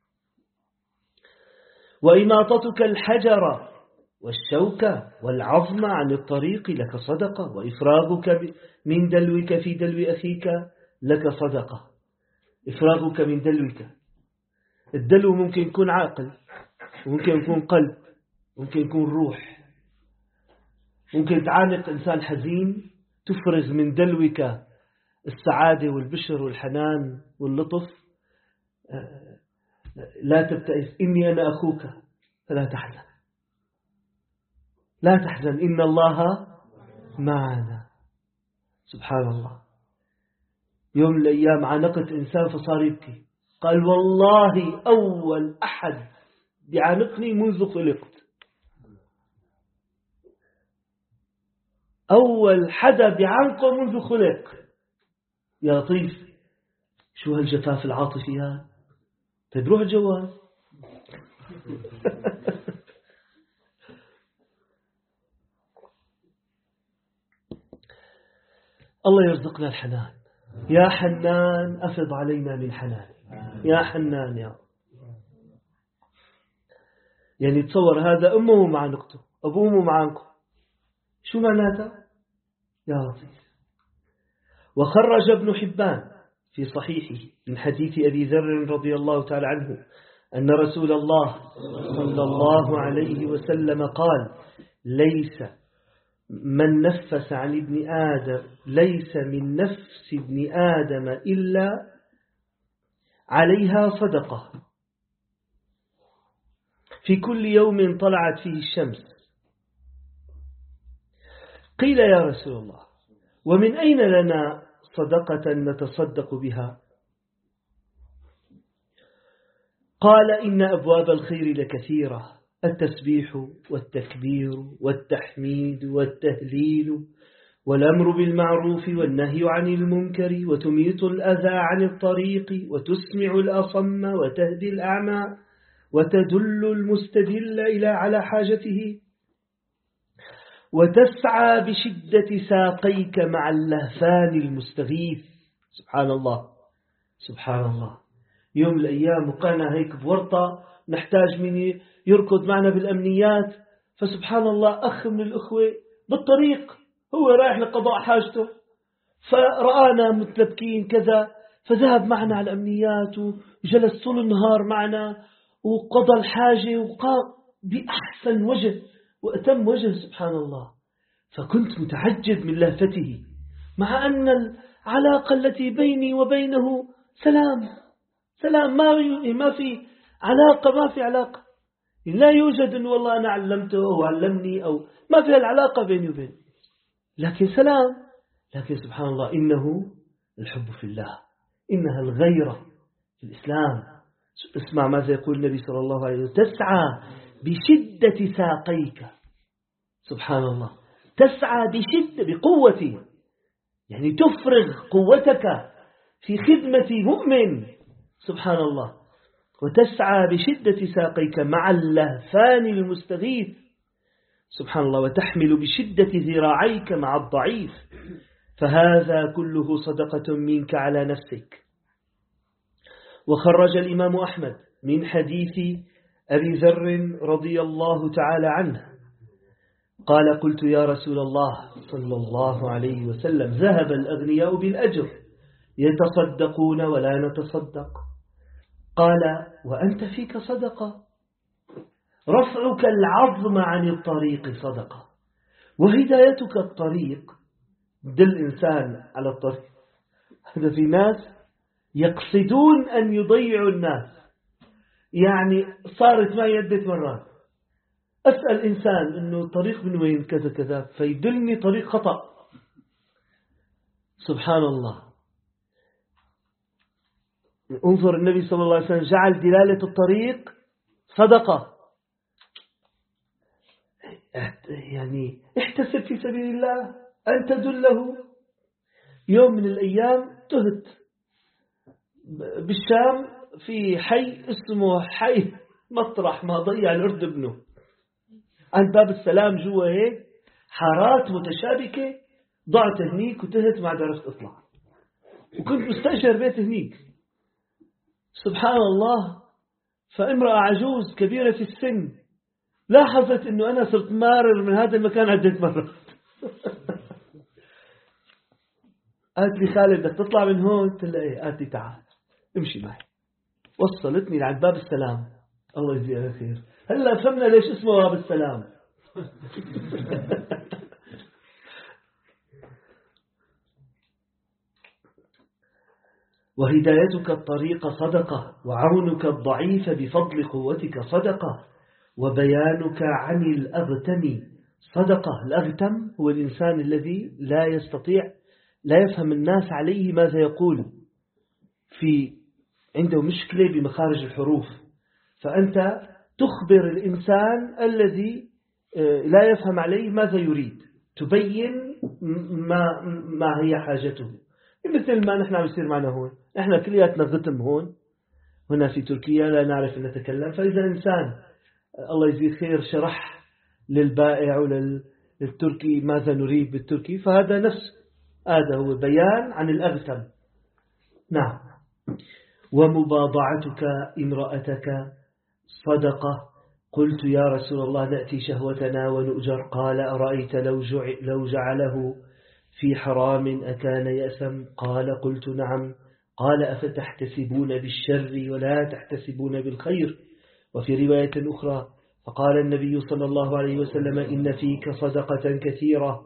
وإماطتك الحجر والشوكة والعظم عن الطريق لك صدقة، وإفراغك من دلوك في دلو أخيك لك صدقة. إفراغك من دلوك، الدلو ممكن يكون عاقل، ممكن يكون قلب، ممكن يكون روح. ممكن تعانق إنسان حزين، تفرز من دلوك السعادة والبشر والحنان واللطف. لا تبتئس، إني أنا أخوك فلا تحزن، لا تحزن إن الله معنا. سبحان الله. يوم من الأيام عانقت إنسان فصار يبكي، قال والله أول أحد بيعانقني منذ خلقت، أول حدا بيعانقه منذ خلق. يا لطيف، شو هالجفاف العاطفي هذا؟ طيب روح الجواز. الله يرزقنا الحنان. يا حنان أفض علينا من حنان، يا حنان يا رب. يعني تصور هذا أمه معانقته، أبوه معانقه، شو معناته؟ يا لطيف. وخرج ابن حبان في صحيحه من حديث أبي ذر رضي الله تعالى عنه أن رسول الله صلى الله عليه وسلم قال: ليس من نفس عن ابن آدم ليس من نفس ابن آدم إلا عليها صدقة في كل يوم طلعت فيه الشمس. قيل يا رسول الله: ومن أين لنا صدقة نتصدق بها؟ قال: إن أبواب الخير لكثيرة، التسبيح والتكبير والتحميد والتهليل والأمر بالمعروف والنهي عن المنكر وتميط الأذى عن الطريق وتسمع الأصم وتهدي الأعمى وتدل المستدل إلى على حاجته وتسعى بشدة ساقيك مع اللهفان المستغيث. سبحان الله سبحان الله. يوم من الأيام وقعنا هيك بورطة، نحتاج من يركض معنا بالأمنيات، فسبحان الله أخ من الأخوة بالطريق هو رايح لقضاء حاجته، فرآنا متلبكين كذا، فذهب معنا على الأمنيات وجلس طول النهار معنا وقضى الحاجة وقام بأحسن وجه وأتم وجه. سبحان الله. فكنت متعجب من لهفته، مع أن العلاقة التي بيني وبينه سلام سلام، ما ما في علاقة ما في علاقة لا يوجد أن والله أنا علمته أو علمني أو ما في العلاقة بيني وبينه، لكن سلام. لكن سبحان الله إنه الحب في الله، إنها الغيرة في الإسلام. اسمع ماذا يقول النبي صلى الله عليه وسلم: تسعى بشدة ساقيك. سبحان الله. تسعى بشدة بقوة، يعني تفرغ قوتك في خدمة مؤمن. سبحان الله. وتسعى بشدة ساقيك مع اللهفان المستغيث. سبحان الله. وتحمل بشدة ذراعيك مع الضعيف، فهذا كله صدقة منك على نفسك. وخرج الإمام أحمد من حديث أبي ذر رضي الله تعالى عنه قال: قلت يا رسول الله صلى الله عليه وسلم: ذهب الأغنياء بالأجر يتصدقون ولا نتصدق. قال: وأنت فيك صدقة، رفعك العظم عن الطريق صدقة، وهدايتك الطريق، دل إنسان على الطريق. هذا في ناس يقصدون أن يضيعوا الناس، يعني صارت معي عدة مرات أسأل إنسان إنه الطريق من وين كذا كذا، فيدلني طريق خطأ. سبحان الله. انظر النبي صلى الله عليه وسلم جعل دلالة الطريق صدقة. يعني احتسب في سبيل الله أن تدله. يوم من الأيام تهت بالشام في حي اسمه حي مطرح ما ضيع الأرض ابنه، عند باب السلام جوا هيك حارات متشابكة. ضعت هنيك وتهت ما عرفت أطلع، وكنت مستأجر بيت هنيك. سبحان الله، فامرأة عجوز كبيرة في السن لاحظت أنه أنا صرت مارر من هذا المكان عدة مرات. قالت لي خالد بدك تطلع من هون؟ قلت لها ايه. قالت لي تعال امشي معي. وصلتني لعند باب السلام. الله يجزيها خير. هلا فهمنا ليش اسمه باب السلام. وهدايتك الطريق صدقة، وعونك الضعيف بفضل قوتك صدقة، وبيانك عن الأغتم صدقة. الأغتم هو الإنسان الذي لا يستطيع، لا يفهم الناس عليه ماذا يقول، في عنده مشكلة بمخارج الحروف، فأنت تخبر الإنسان الذي لا يفهم عليه ماذا يريد، تبين ما, ما هي حاجته. مثل ما نحن عم يصير معنا هون، نحن كلياتنا غتم هون هنا في تركيا لا نعرف أن نتكلم. فإذا إنسان الله يجزيه خير شرح للبائع وللتركي ماذا نريد بالتركي، فهذا نفس هذا هو بيان عن الأغتم. نعم. ومباضعتك امرأتك صدقة. قلت يا رسول الله نأتي شهوتنا ونؤجر، قال أرأيت لو, لو جعله في حرام أكان يأثم؟ قال قلت نعم. قال أفتحتسبون بالشر ولا تحتسبون بالخير؟ وفي رواية أخرى فقال النبي صلى الله عليه وسلم إن فيك صدقة كثيرة،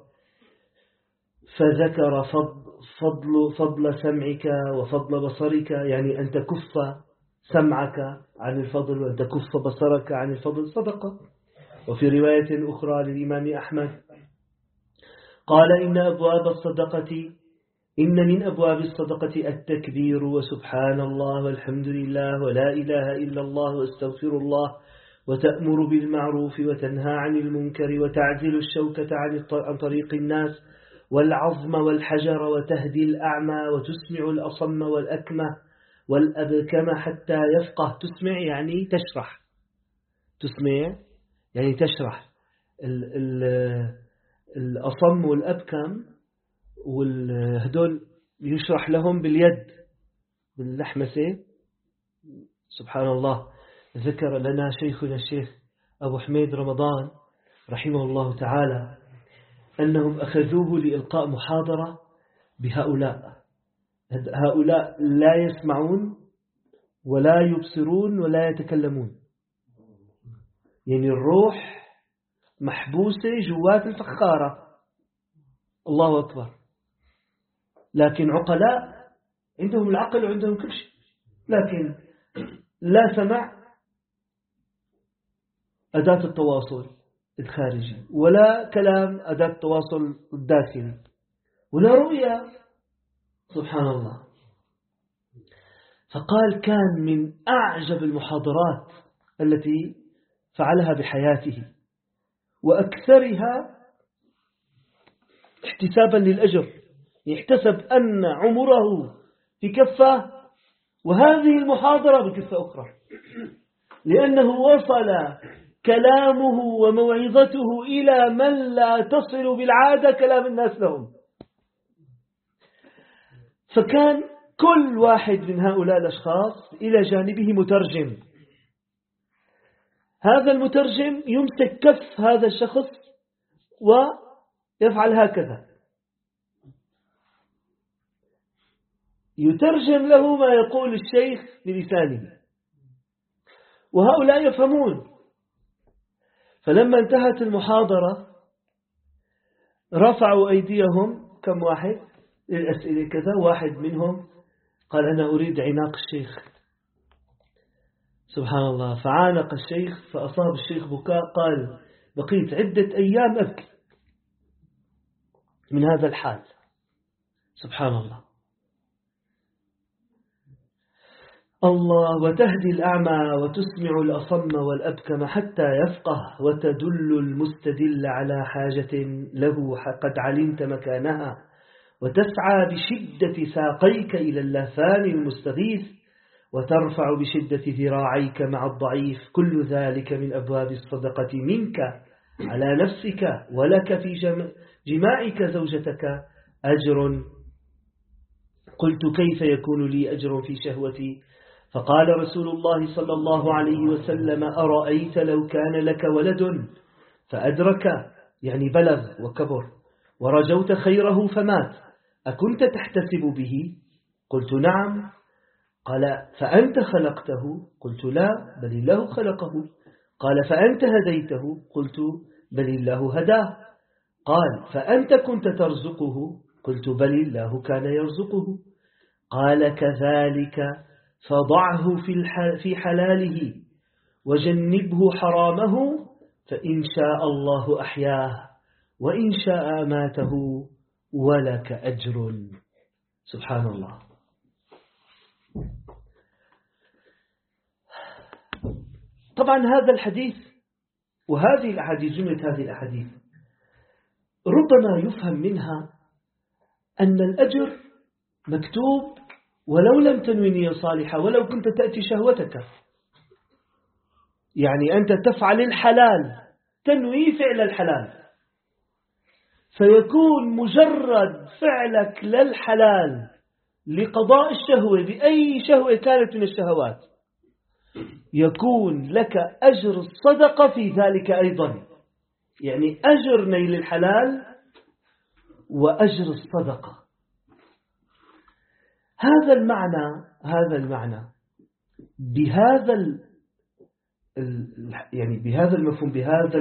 فذكر فضل, فضل سمعك وفضل بصرك، يعني أن تكف سمعك عن الفضل وأن تكف بصرك عن الفضل صدقة. وفي رواية أخرى للإمام أحمد قال إن أبواب الصدقة إن من أبواب الصدقة التكبير وسبحان الله والحمد لله ولا إله إلا الله واستغفر الله، وتأمر بالمعروف وتنهى عن المنكر، وتعزل الشوكة عن طريق الناس، والعظم والحجر، وتهدي الأعمى، وتسمع الأصم والأكمة والأبكم حتى يفقه. تسمع يعني تشرح، تسمع يعني تشرح. ال ال الأصم والأبكم والهدول يشرح لهم باليد باللحمسة. سبحان الله. ذكر لنا شيخنا الشيخ أبو حميد رمضان رحمه الله تعالى أنهم أخذوه لإلقاء محاضرة بهؤلاء. هؤلاء لا يسمعون ولا يبصرون ولا يتكلمون، يعني الروح محبوسة جوات الفخارة. الله أكبر. لكن عقلاء عندهم العقل وعندهم كل شيء، لكن لا سمع أداة التواصل الخارجي، ولا كلام أداة التواصل الداخلي، ولا رؤية. سبحان الله. فقال كان من أعجب المحاضرات التي فعلها بحياته وأكثرها احتسابا للأجر، يحتسب أن عمره في كفة وهذه المحاضرة بكفة أخرى، لأنه وصل كلامه وموعظته إلى من لا تصل بالعادة كلام الناس لهم. فكان كل واحد من هؤلاء الأشخاص إلى جانبه مترجم. هذا المترجم يمسك كف هذا الشخص ويفعل هكذا، يترجم له ما يقول الشيخ بلسانه، وهؤلاء يفهمون. فلما انتهت المحاضرة رفعوا أيديهم كم واحد للأسئلة كذا. واحد منهم قال أنا أريد عناق الشيخ. سبحان الله. فعانق الشيخ فأصاب الشيخ بكاء. قال بقيت عدة أيام أبكي من هذا الحال. سبحان الله. الله. وتهدي الأعمى وتسمع الأصم والأبكم حتى يفقه، وتدل المستدل على حاجة له قد علمت مكانها، وتسعى بشدة ساقيك إلى اللافان المستغيث، وترفع بشدة ذراعيك مع الضعيف، كل ذلك من أبواب الصدقة منك على نفسك، ولك في جماعك زوجتك أجر. قلت كيف يكون لي أجر في شهوتي؟ فقال رسول الله صلى الله عليه وسلم أرأيت لو كان لك ولد فأدرك، يعني بلغ وكبر، ورجوت خيره فمات، أكنت تحتسب به؟ قلت نعم. قال فأنت خلقته؟ قلت لا، بل الله خلقه. قال فأنت هديته؟ قلت بل الله هداه. قال فأنت كنت ترزقه؟ قلت بل الله كان يرزقه. قال كذلك فضعه في حلاله وجنبه حرامه، فإن شاء الله أحياه وإن شاء أماته ولك أجر. سبحان الله. طبعا هذا الحديث وهذه الأحاديث، جملة هذه الأحاديث ربما يفهم منها أن الأجر مكتوب ولو لم تنوي نية صالحة، ولو كنت تأتي شهوتك. يعني أنت تفعل الحلال، تنوي فعل الحلال، فيكون مجرد فعلك للحلال لقضاء الشهوة بأي شهوة كانت من الشهوات يكون لك أجر الصدقة في ذلك أيضا. يعني أجر نيل الحلال وأجر الصدقة. هذا المعنى هذا المعنى بهذا ال يعني بهذا المفهوم، بهذا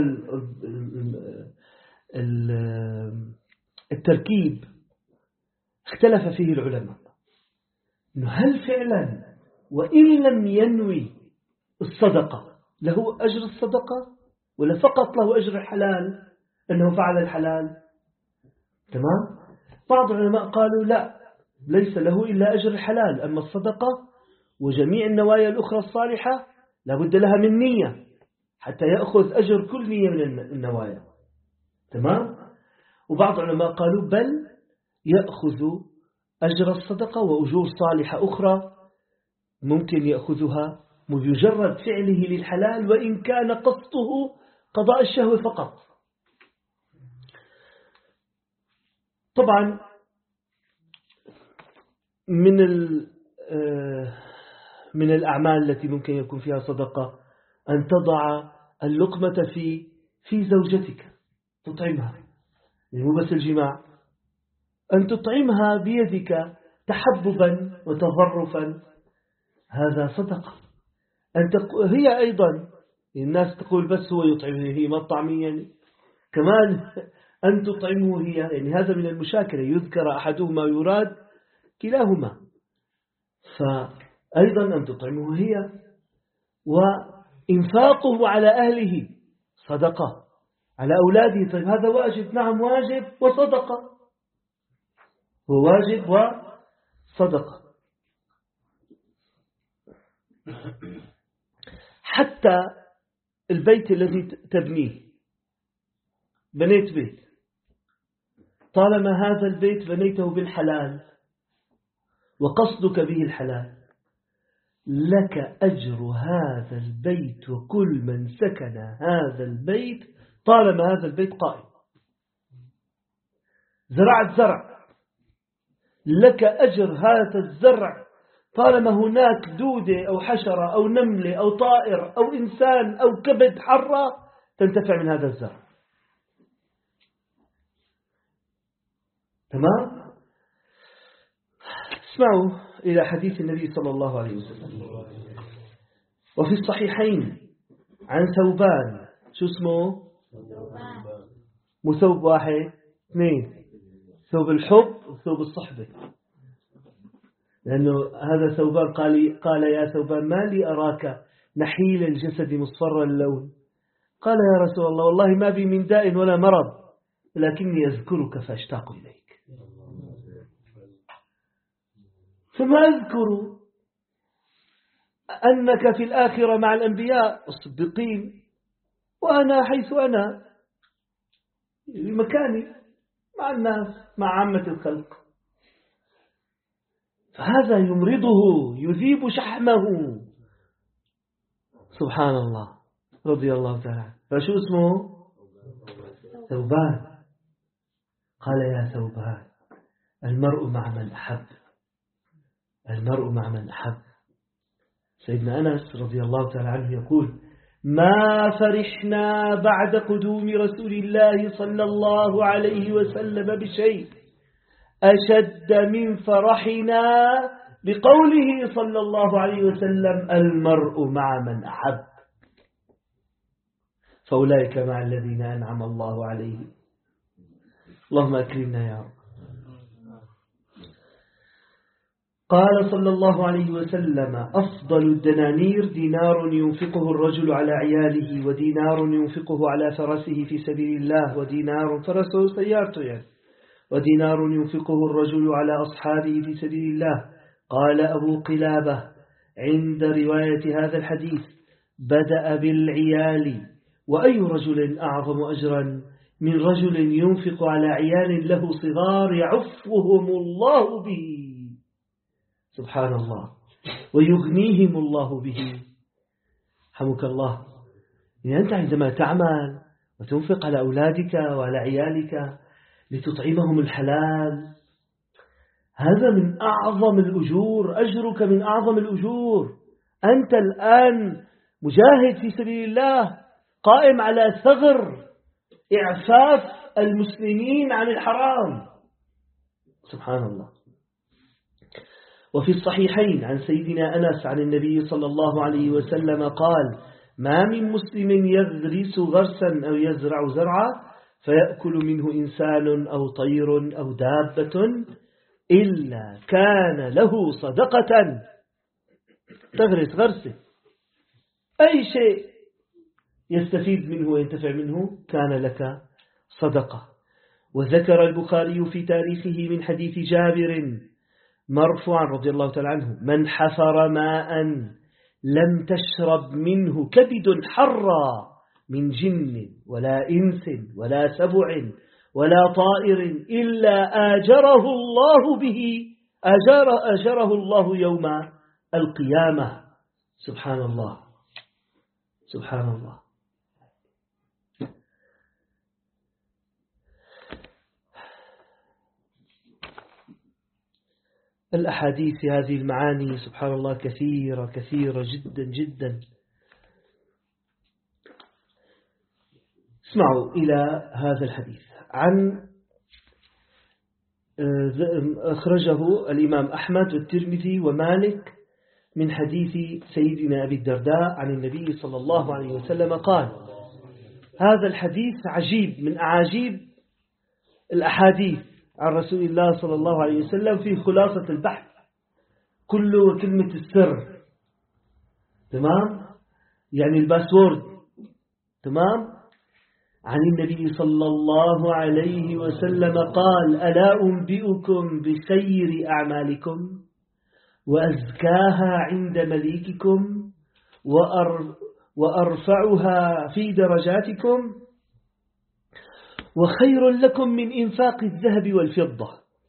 التركيب اختلف فيه العلماء، إنه هل فعلا وإن لم ينوي الصدقة له أجر الصدقة، ولا فقط له أجر الحلال أنه فعل الحلال؟ تمام. بعض العلماء قالوا لا، ليس له إلا أجر الحلال، أما الصدقة وجميع النوايا الأخرى الصالحة لابد لها من نية حتى يأخذ أجر كل نية من النوايا. تمام. وبعض العلماء قالوا بل يأخذ أجر الصدقة وأجور صالحة أخرى ممكن يأخذها بمجرد فعله للحلال، وإن كان قصده قضاء الشهوة فقط. طبعا من من الأعمال التي ممكن يكون فيها صدقة أن تضع اللقمة في في زوجتك، تطعمها، مو بس الجماع، أن تطعمها بيدك تحببا وتظرفا، هذا صدقة. أنت هي أيضا الناس تقول بس هو يطعمه، هي ما تطعمي، يعني كمان أن تطعمه هي، يعني هذا من المشاكلة، يذكر أحدهما يراد كلاهما. فأيضا أن تطعمه هي، وإنفاقه على أهله صدقة، على أولاده. طيب هذا واجب، نعم واجب وصدقة، هو واجب وصدقة. حتى البيت الذي تبنيه، بنيت بيت، طالما هذا البيت بنيته بالحلال وقصدك به الحلال، لك أجر هذا البيت وكل من سكن هذا البيت طالما هذا البيت قائم. زرعت زرع، لك أجر هذا الزرع طالما هناك دودة أو حشرة أو نملة أو طائر أو إنسان أو كبد حرة تنتفع من هذا الزرع. تمام. اسمعوا إلى حديث النبي صلى الله عليه وسلم وفي الصحيحين عن ثوبان، شو اسمه؟ مو ثوب واحد، اثنين، ثوب الحب وثوب الصحبة. لأنه هذا ثوبان قال, قال يا ثوبان ما لي أراك نحيل الجسد مصفر اللون؟ قال يا رسول الله والله ما بي من داء ولا مرض، لكني أذكرك فاشتاق إليك. ثم أذكر أنك في الآخرة مع الأنبياء الصديقين، وأنا حيث أنا بمكاني مع الناس، مع عامة الخلق. هذا يمرضه يذيب شحمه. سبحان الله، رضي الله تعالى. فشو اسمه؟ ثوبان. قال يا ثوبان المرء مع من أحب، المرء مع من أحب. سيدنا أنس رضي الله تعالى عنه يقول ما فرحنا بعد قدوم رسول الله صلى الله عليه وسلم بشيء أشد من فرحنا بقوله صلى الله عليه وسلم المرء مع من أحب، فأولئك مع الذين أنعم الله عليهم. اللهم أكرمنا يا رب. قال صلى الله عليه وسلم أفضل الدنانير دينار ينفقه الرجل على عياله، ودينار ينفقه على فرسه في سبيل الله، ودينار فرسه سيارته يعني، ودينار ينفقه الرجل على أصحابه في سبيل الله. قال أبو قلابة عند رواية هذا الحديث بدأ بالعيال، وأي رجل أعظم أجرا من رجل ينفق على عيال له صغار يعفهم الله به، سبحان الله، ويغنيهم الله به. حمك الله. يعني أنت عندما تعمل وتنفق على أولادك وعلى عيالك لتطعمهم الحلال، هذا من أعظم الأجور، أجرك من أعظم الأجور. أنت الآن مجاهد في سبيل الله، قائم على ثغر إعفاف المسلمين عن الحرام، سبحان الله. وفي الصحيحين عن سيدنا أنس عن النبي صلى الله عليه وسلم قال ما من مسلم يغرس غرسا أو يزرع زرعا فيأكل منه إنسان أو طير أو دابة إلا كان له صدقة. تغرس غرسه، أي شيء يستفيد منه وينتفع منه كان لك صدقة. وذكر البخاري في تاريخه من حديث جابر مرفوعا رضي الله تعالى عنه من حفر ماء لم تشرب منه كبد حرا من جن ولا إنس ولا سبع ولا طائر إلا آجره الله به، أجر أجره الله يوم القيامة. سبحان الله، سبحان الله. الأحاديث في هذه المعاني سبحان الله كثيرة كثيرة جدا جدا. اسمعوا إلى هذا الحديث عن أخرجه الإمام أحمد والترمذي ومالك من حديث سيدنا أبي الدرداء عن النبي صلى الله عليه وسلم قال. هذا الحديث عجيب من أعاجيب الأحاديث عن رسول الله صلى الله عليه وسلم، في خلاصة البحث كله كلمة السر، تمام، يعني الباسورد، تمام. عن النبي صلى الله عليه وسلم قال ألا أنبئكم بخير أعمالكم وأزكاها عند مليككم وأر وأرفعها في درجاتكم وخير لكم من إنفاق الذهب والفضة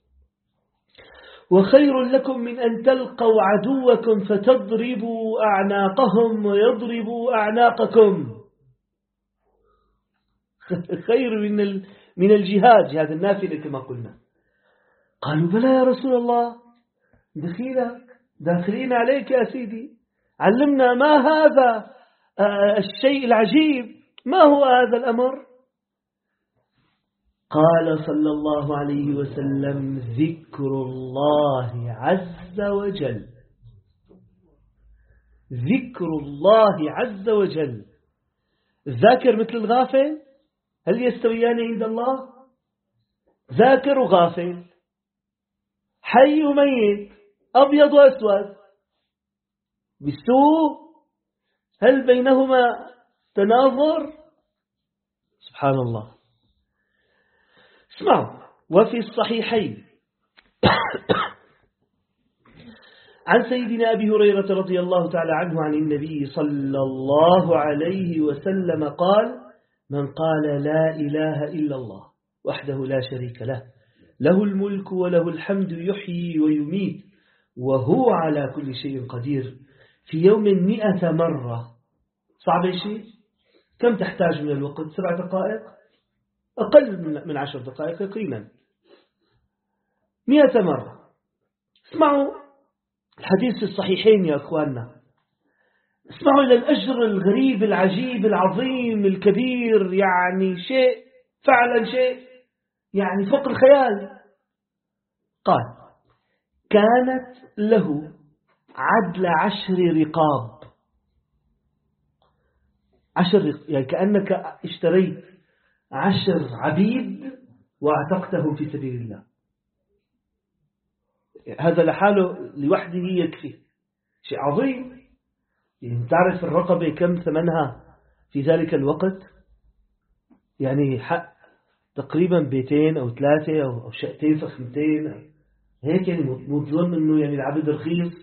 وخير لكم من أن تلقوا عدوكم فتضربوا أعناقهم ويضربوا أعناقكم. خير من من الجهاد، جهاد النافلة كما قلنا. قالوا بلى يا رسول الله، دخيلك داخلين عليك يا سيدي، علمنا ما هذا الشيء العجيب، ما هو هذا الأمر؟ قال صلى الله عليه وسلم ذكر الله عز وجل، ذكر الله عز وجل. الذاكر مثل الغافل، هل يستويان عند الله؟ ذاكر وغافل، حي وميت، أبيض وأسود، بالسوء، هل بينهما تناظر؟ سبحان الله. اسمعوا. وفي الصحيحين عن سيدنا أبي هريرة رضي الله تعالى عنه عن النبي صلى الله عليه وسلم قال من قال لا إله إلا الله وحده لا شريك له له الملك وله الحمد يحيي ويميت وهو على كل شيء قدير في يوم مئة مرة. صعب شيء؟ كم تحتاج من الوقت؟ سبع دقائق؟ أقل من عشر دقائق يقينا. مئة مرة. اسمعوا الحديث في الصحيحين يا أخواننا، اسمعوا إلى الأجر الغريب العجيب العظيم الكبير، يعني شيء فعلا شيء يعني فوق الخيال. قال كانت له عدل عشر رقاب. عشر يعني كأنك اشتريت عشر عبيد واعتقته في سبيل الله. هذا لحاله لوحده يكفي، شيء عظيم. يعني تعرف الرقبة كم ثمنها في ذلك الوقت؟ يعني حق تقريبا بيتين أو ثلاثة أو شقتين فخمتين هيك، يعني مظلم أنه يعني العبد رخيص.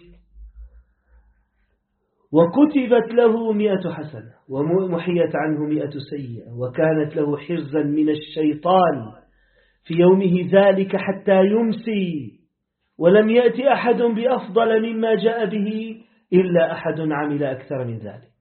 وكتبت له مئة حسنة ومحيت عنه مئة سيئة، وكانت له حرزا من الشيطان في يومه ذلك حتى يمسي، ولم يأتي أحد بأفضل مما جاء به إلا أحد عمل أكثر من ذلك.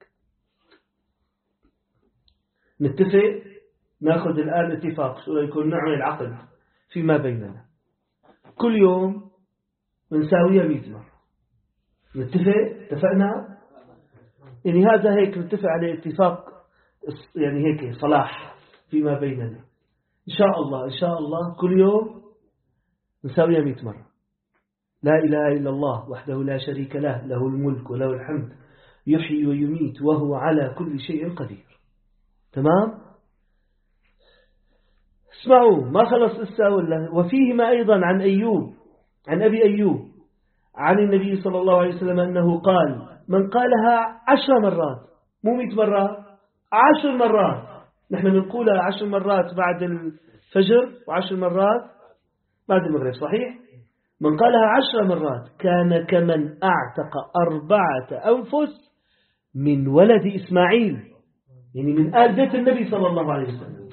نتفق ناخذ الآن اتفاق، شو يكون نعمل عقد فيما بيننا كل يوم بنساويها مئة مرة. نتفق؟ اتفقنا؟ يعني هذا هيك نتفق عليه اتفاق، يعني هيك صلاح فيما بيننا. إن شاء الله إن شاء الله كل يوم نساويها مئة مرة. لا إله إلا الله وحده لا شريك له، له الملك وله الحمد يحيي ويميت وهو على كل شيء قدير. تمام؟ اسمعوا ما خلص إسا ولا. وفيهما أيضا عن أيوب عن أبي أيوب عن النبي صلى الله عليه وسلم أنه قال من قالها عشر مرات، مو مئة مرة، عشر مرات. نحن نقولها عشر مرات بعد الفجر وعشر مرات بعد المغرب، صحيح؟ من قالها عشر مرات كان كمن أعتق أربعة أنفس من ولد إسماعيل، يعني من آل بيت النبي صلى الله عليه وسلم.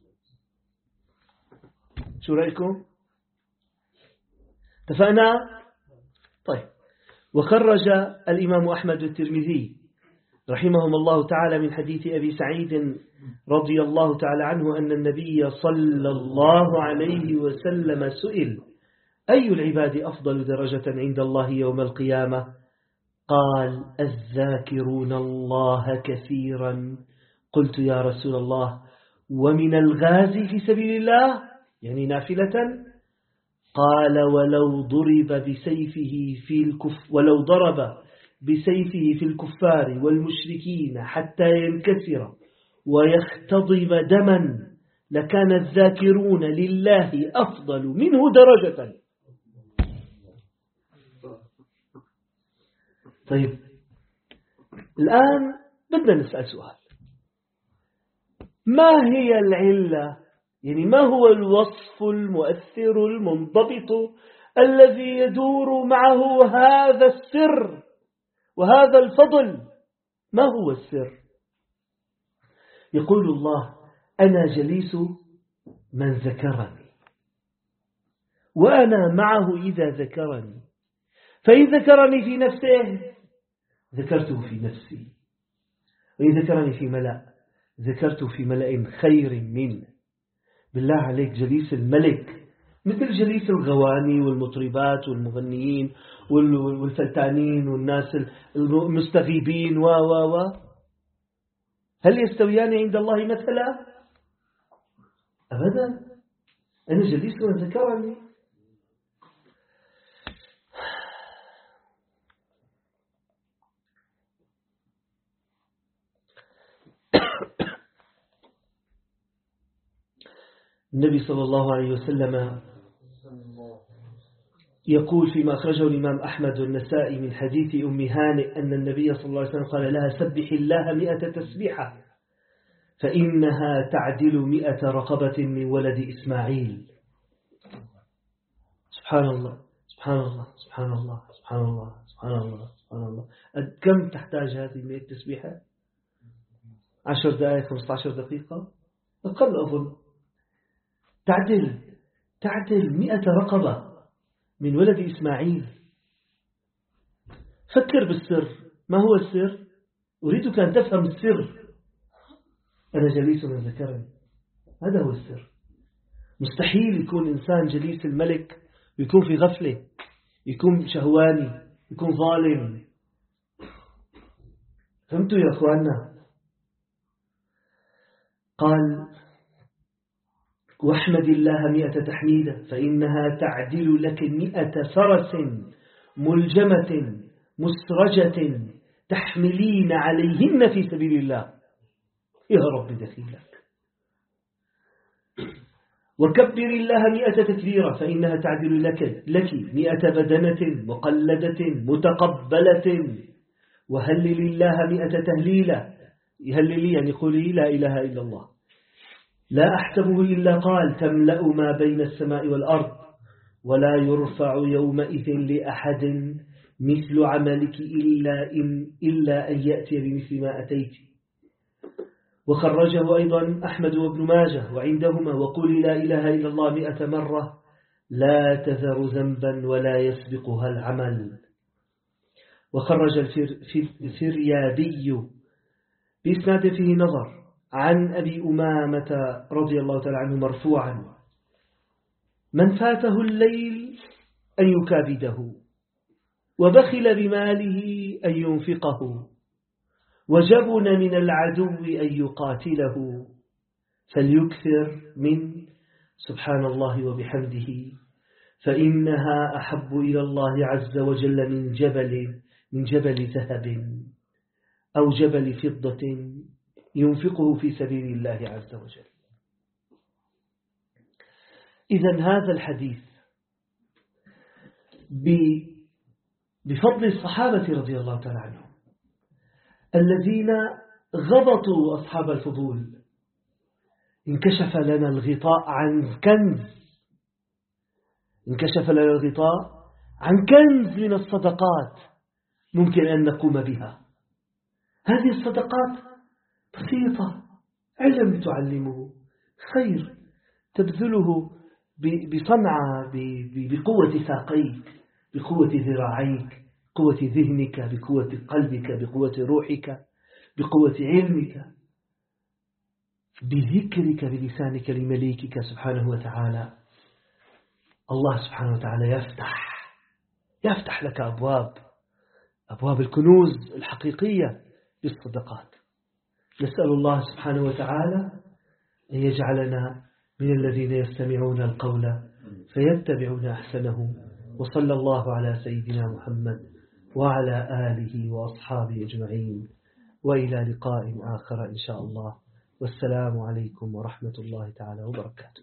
شو رأيكم؟ اتفقنا؟ طيب. وخرج الإمام أحمد والترمذي رحمهم الله تعالى من حديث أبي سعيد رضي الله تعالى عنه أن النبي صلى الله عليه وسلم سئل أي العباد أفضل درجة عند الله يوم القيامة؟ قال الذاكرون الله كثيرا. قلت يا رسول الله ومن الغازي في سبيل الله يعني نافلة؟ قال ولو ضرب بسيفه في الكف ولو ضرب بسيفه في الكفار والمشركين حتى ينكسر ويختضب دما لكان الذاكرون لله أفضل منه درجة. طيب الآن بدنا نسأل سؤال، ما هي العلة؟ يعني ما هو الوصف المؤثر المنضبط الذي يدور معه هذا السر وهذا الفضل؟ ما هو السر؟ يقول الله أنا جليس من ذكرني وأنا معه إذا ذكرني، فإن ذكرني في نفسه ذكرته في نفسي، وإن ذكرني في ملأ ذكرته في ملأ خير منه. بالله عليك جليس الملك مثل جليس الغواني والمطربات والمغنيين والفلتانين والناس المستغيبين و و و هل يستويان عند الله مثلا؟ أبدا. أنا جليس من ذكرني. النبي صلى الله عليه وسلم يقول فيما أخرجه الإمام أحمد والنسائي من حديث أم هانئ أن النبي صلى الله عليه وسلم قال لها سبح الله مئة تسبيحة فإنها تعدل مئة رقبة من ولد إسماعيل. سبحان الله سبحان الله سبحان الله سبحان الله سبحان الله سبحان الله. كم تحتاج هذه المئة تسبيحة؟ عشر دقائق خمسة عشر دقيقة أقل أظن. تعدل تعدل مئة رقبة من ولد إسماعيل. فكر بالسر. ما هو السر؟ أريدك أن تفهم السر. أنا جليس من ذكرني، هذا هو السر. مستحيل يكون إنسان جليس الملك ويكون في غفلة، يكون شهواني، يكون ظالم. فهمتوا يا أخواننا؟ قال واحمد الله مئة تحميدة فإنها تعدل لك مئة فرس ملجمة مسرجة تحملين عليهن في سبيل الله. يا رب دخيلك. وكبر الله مئة تكبيرة فإنها تعدل لك لك مئة بدنة مقلدة متقبلة. وهلل الله مئة تهليلة. يهللي يعني قولي لا إله إلا الله لا أحسبه إلا قال تملأ ما بين السماء والأرض ولا يرفع يومئذ لأحد مثل عملك إلا, إن إلا أن يأتي بمثل ما أتيت. وخرجه أيضا أحمد وابن ماجه وعندهما وقولي لا إله إلا الله مئة مرة لا تذر ذنبا ولا يسبقها العمل. وخرج الفريابي بإسناد فيه نظر عن أبي أمامة رضي الله تعالى عنه مرفوعا من فاته الليل أن يكابده وبخل بماله أن ينفقه وجبن من العدو أن يقاتله فليكثر من سبحان الله وبحمده فإنها أحب إلى الله عز وجل من جبل من جبل ذهب أو جبل فضة ينفقه في سبيل الله عز وجل. إذن هذا الحديث بفضل الصحابة رضي الله تعالى عنهم الذين غبطوا أصحاب الفضول انكشف لنا الغطاء عن كنز انكشف لنا الغطاء عن كنز من الصدقات ممكن أن نقوم بها. هذه الصدقات بسيطة، علم تعلمه، خير تبذله بصنعة بقوة ساقيك، بقوة ذراعيك، بقوة ذهنك، بقوة قلبك، بقوة روحك، بقوة علمك، بذكرك بلسانك لمليكك سبحانه وتعالى. الله سبحانه وتعالى يفتح يفتح لك أبواب أبواب الكنوز الحقيقية بالصدقات. نسأل الله سبحانه وتعالى أن يجعلنا من الذين يستمعون القول فيتبعون أحسنه. وصلى الله على سيدنا محمد وعلى آله وأصحابه أجمعين وإلى لقاء آخر إن شاء الله. والسلام عليكم ورحمة الله تعالى وبركاته.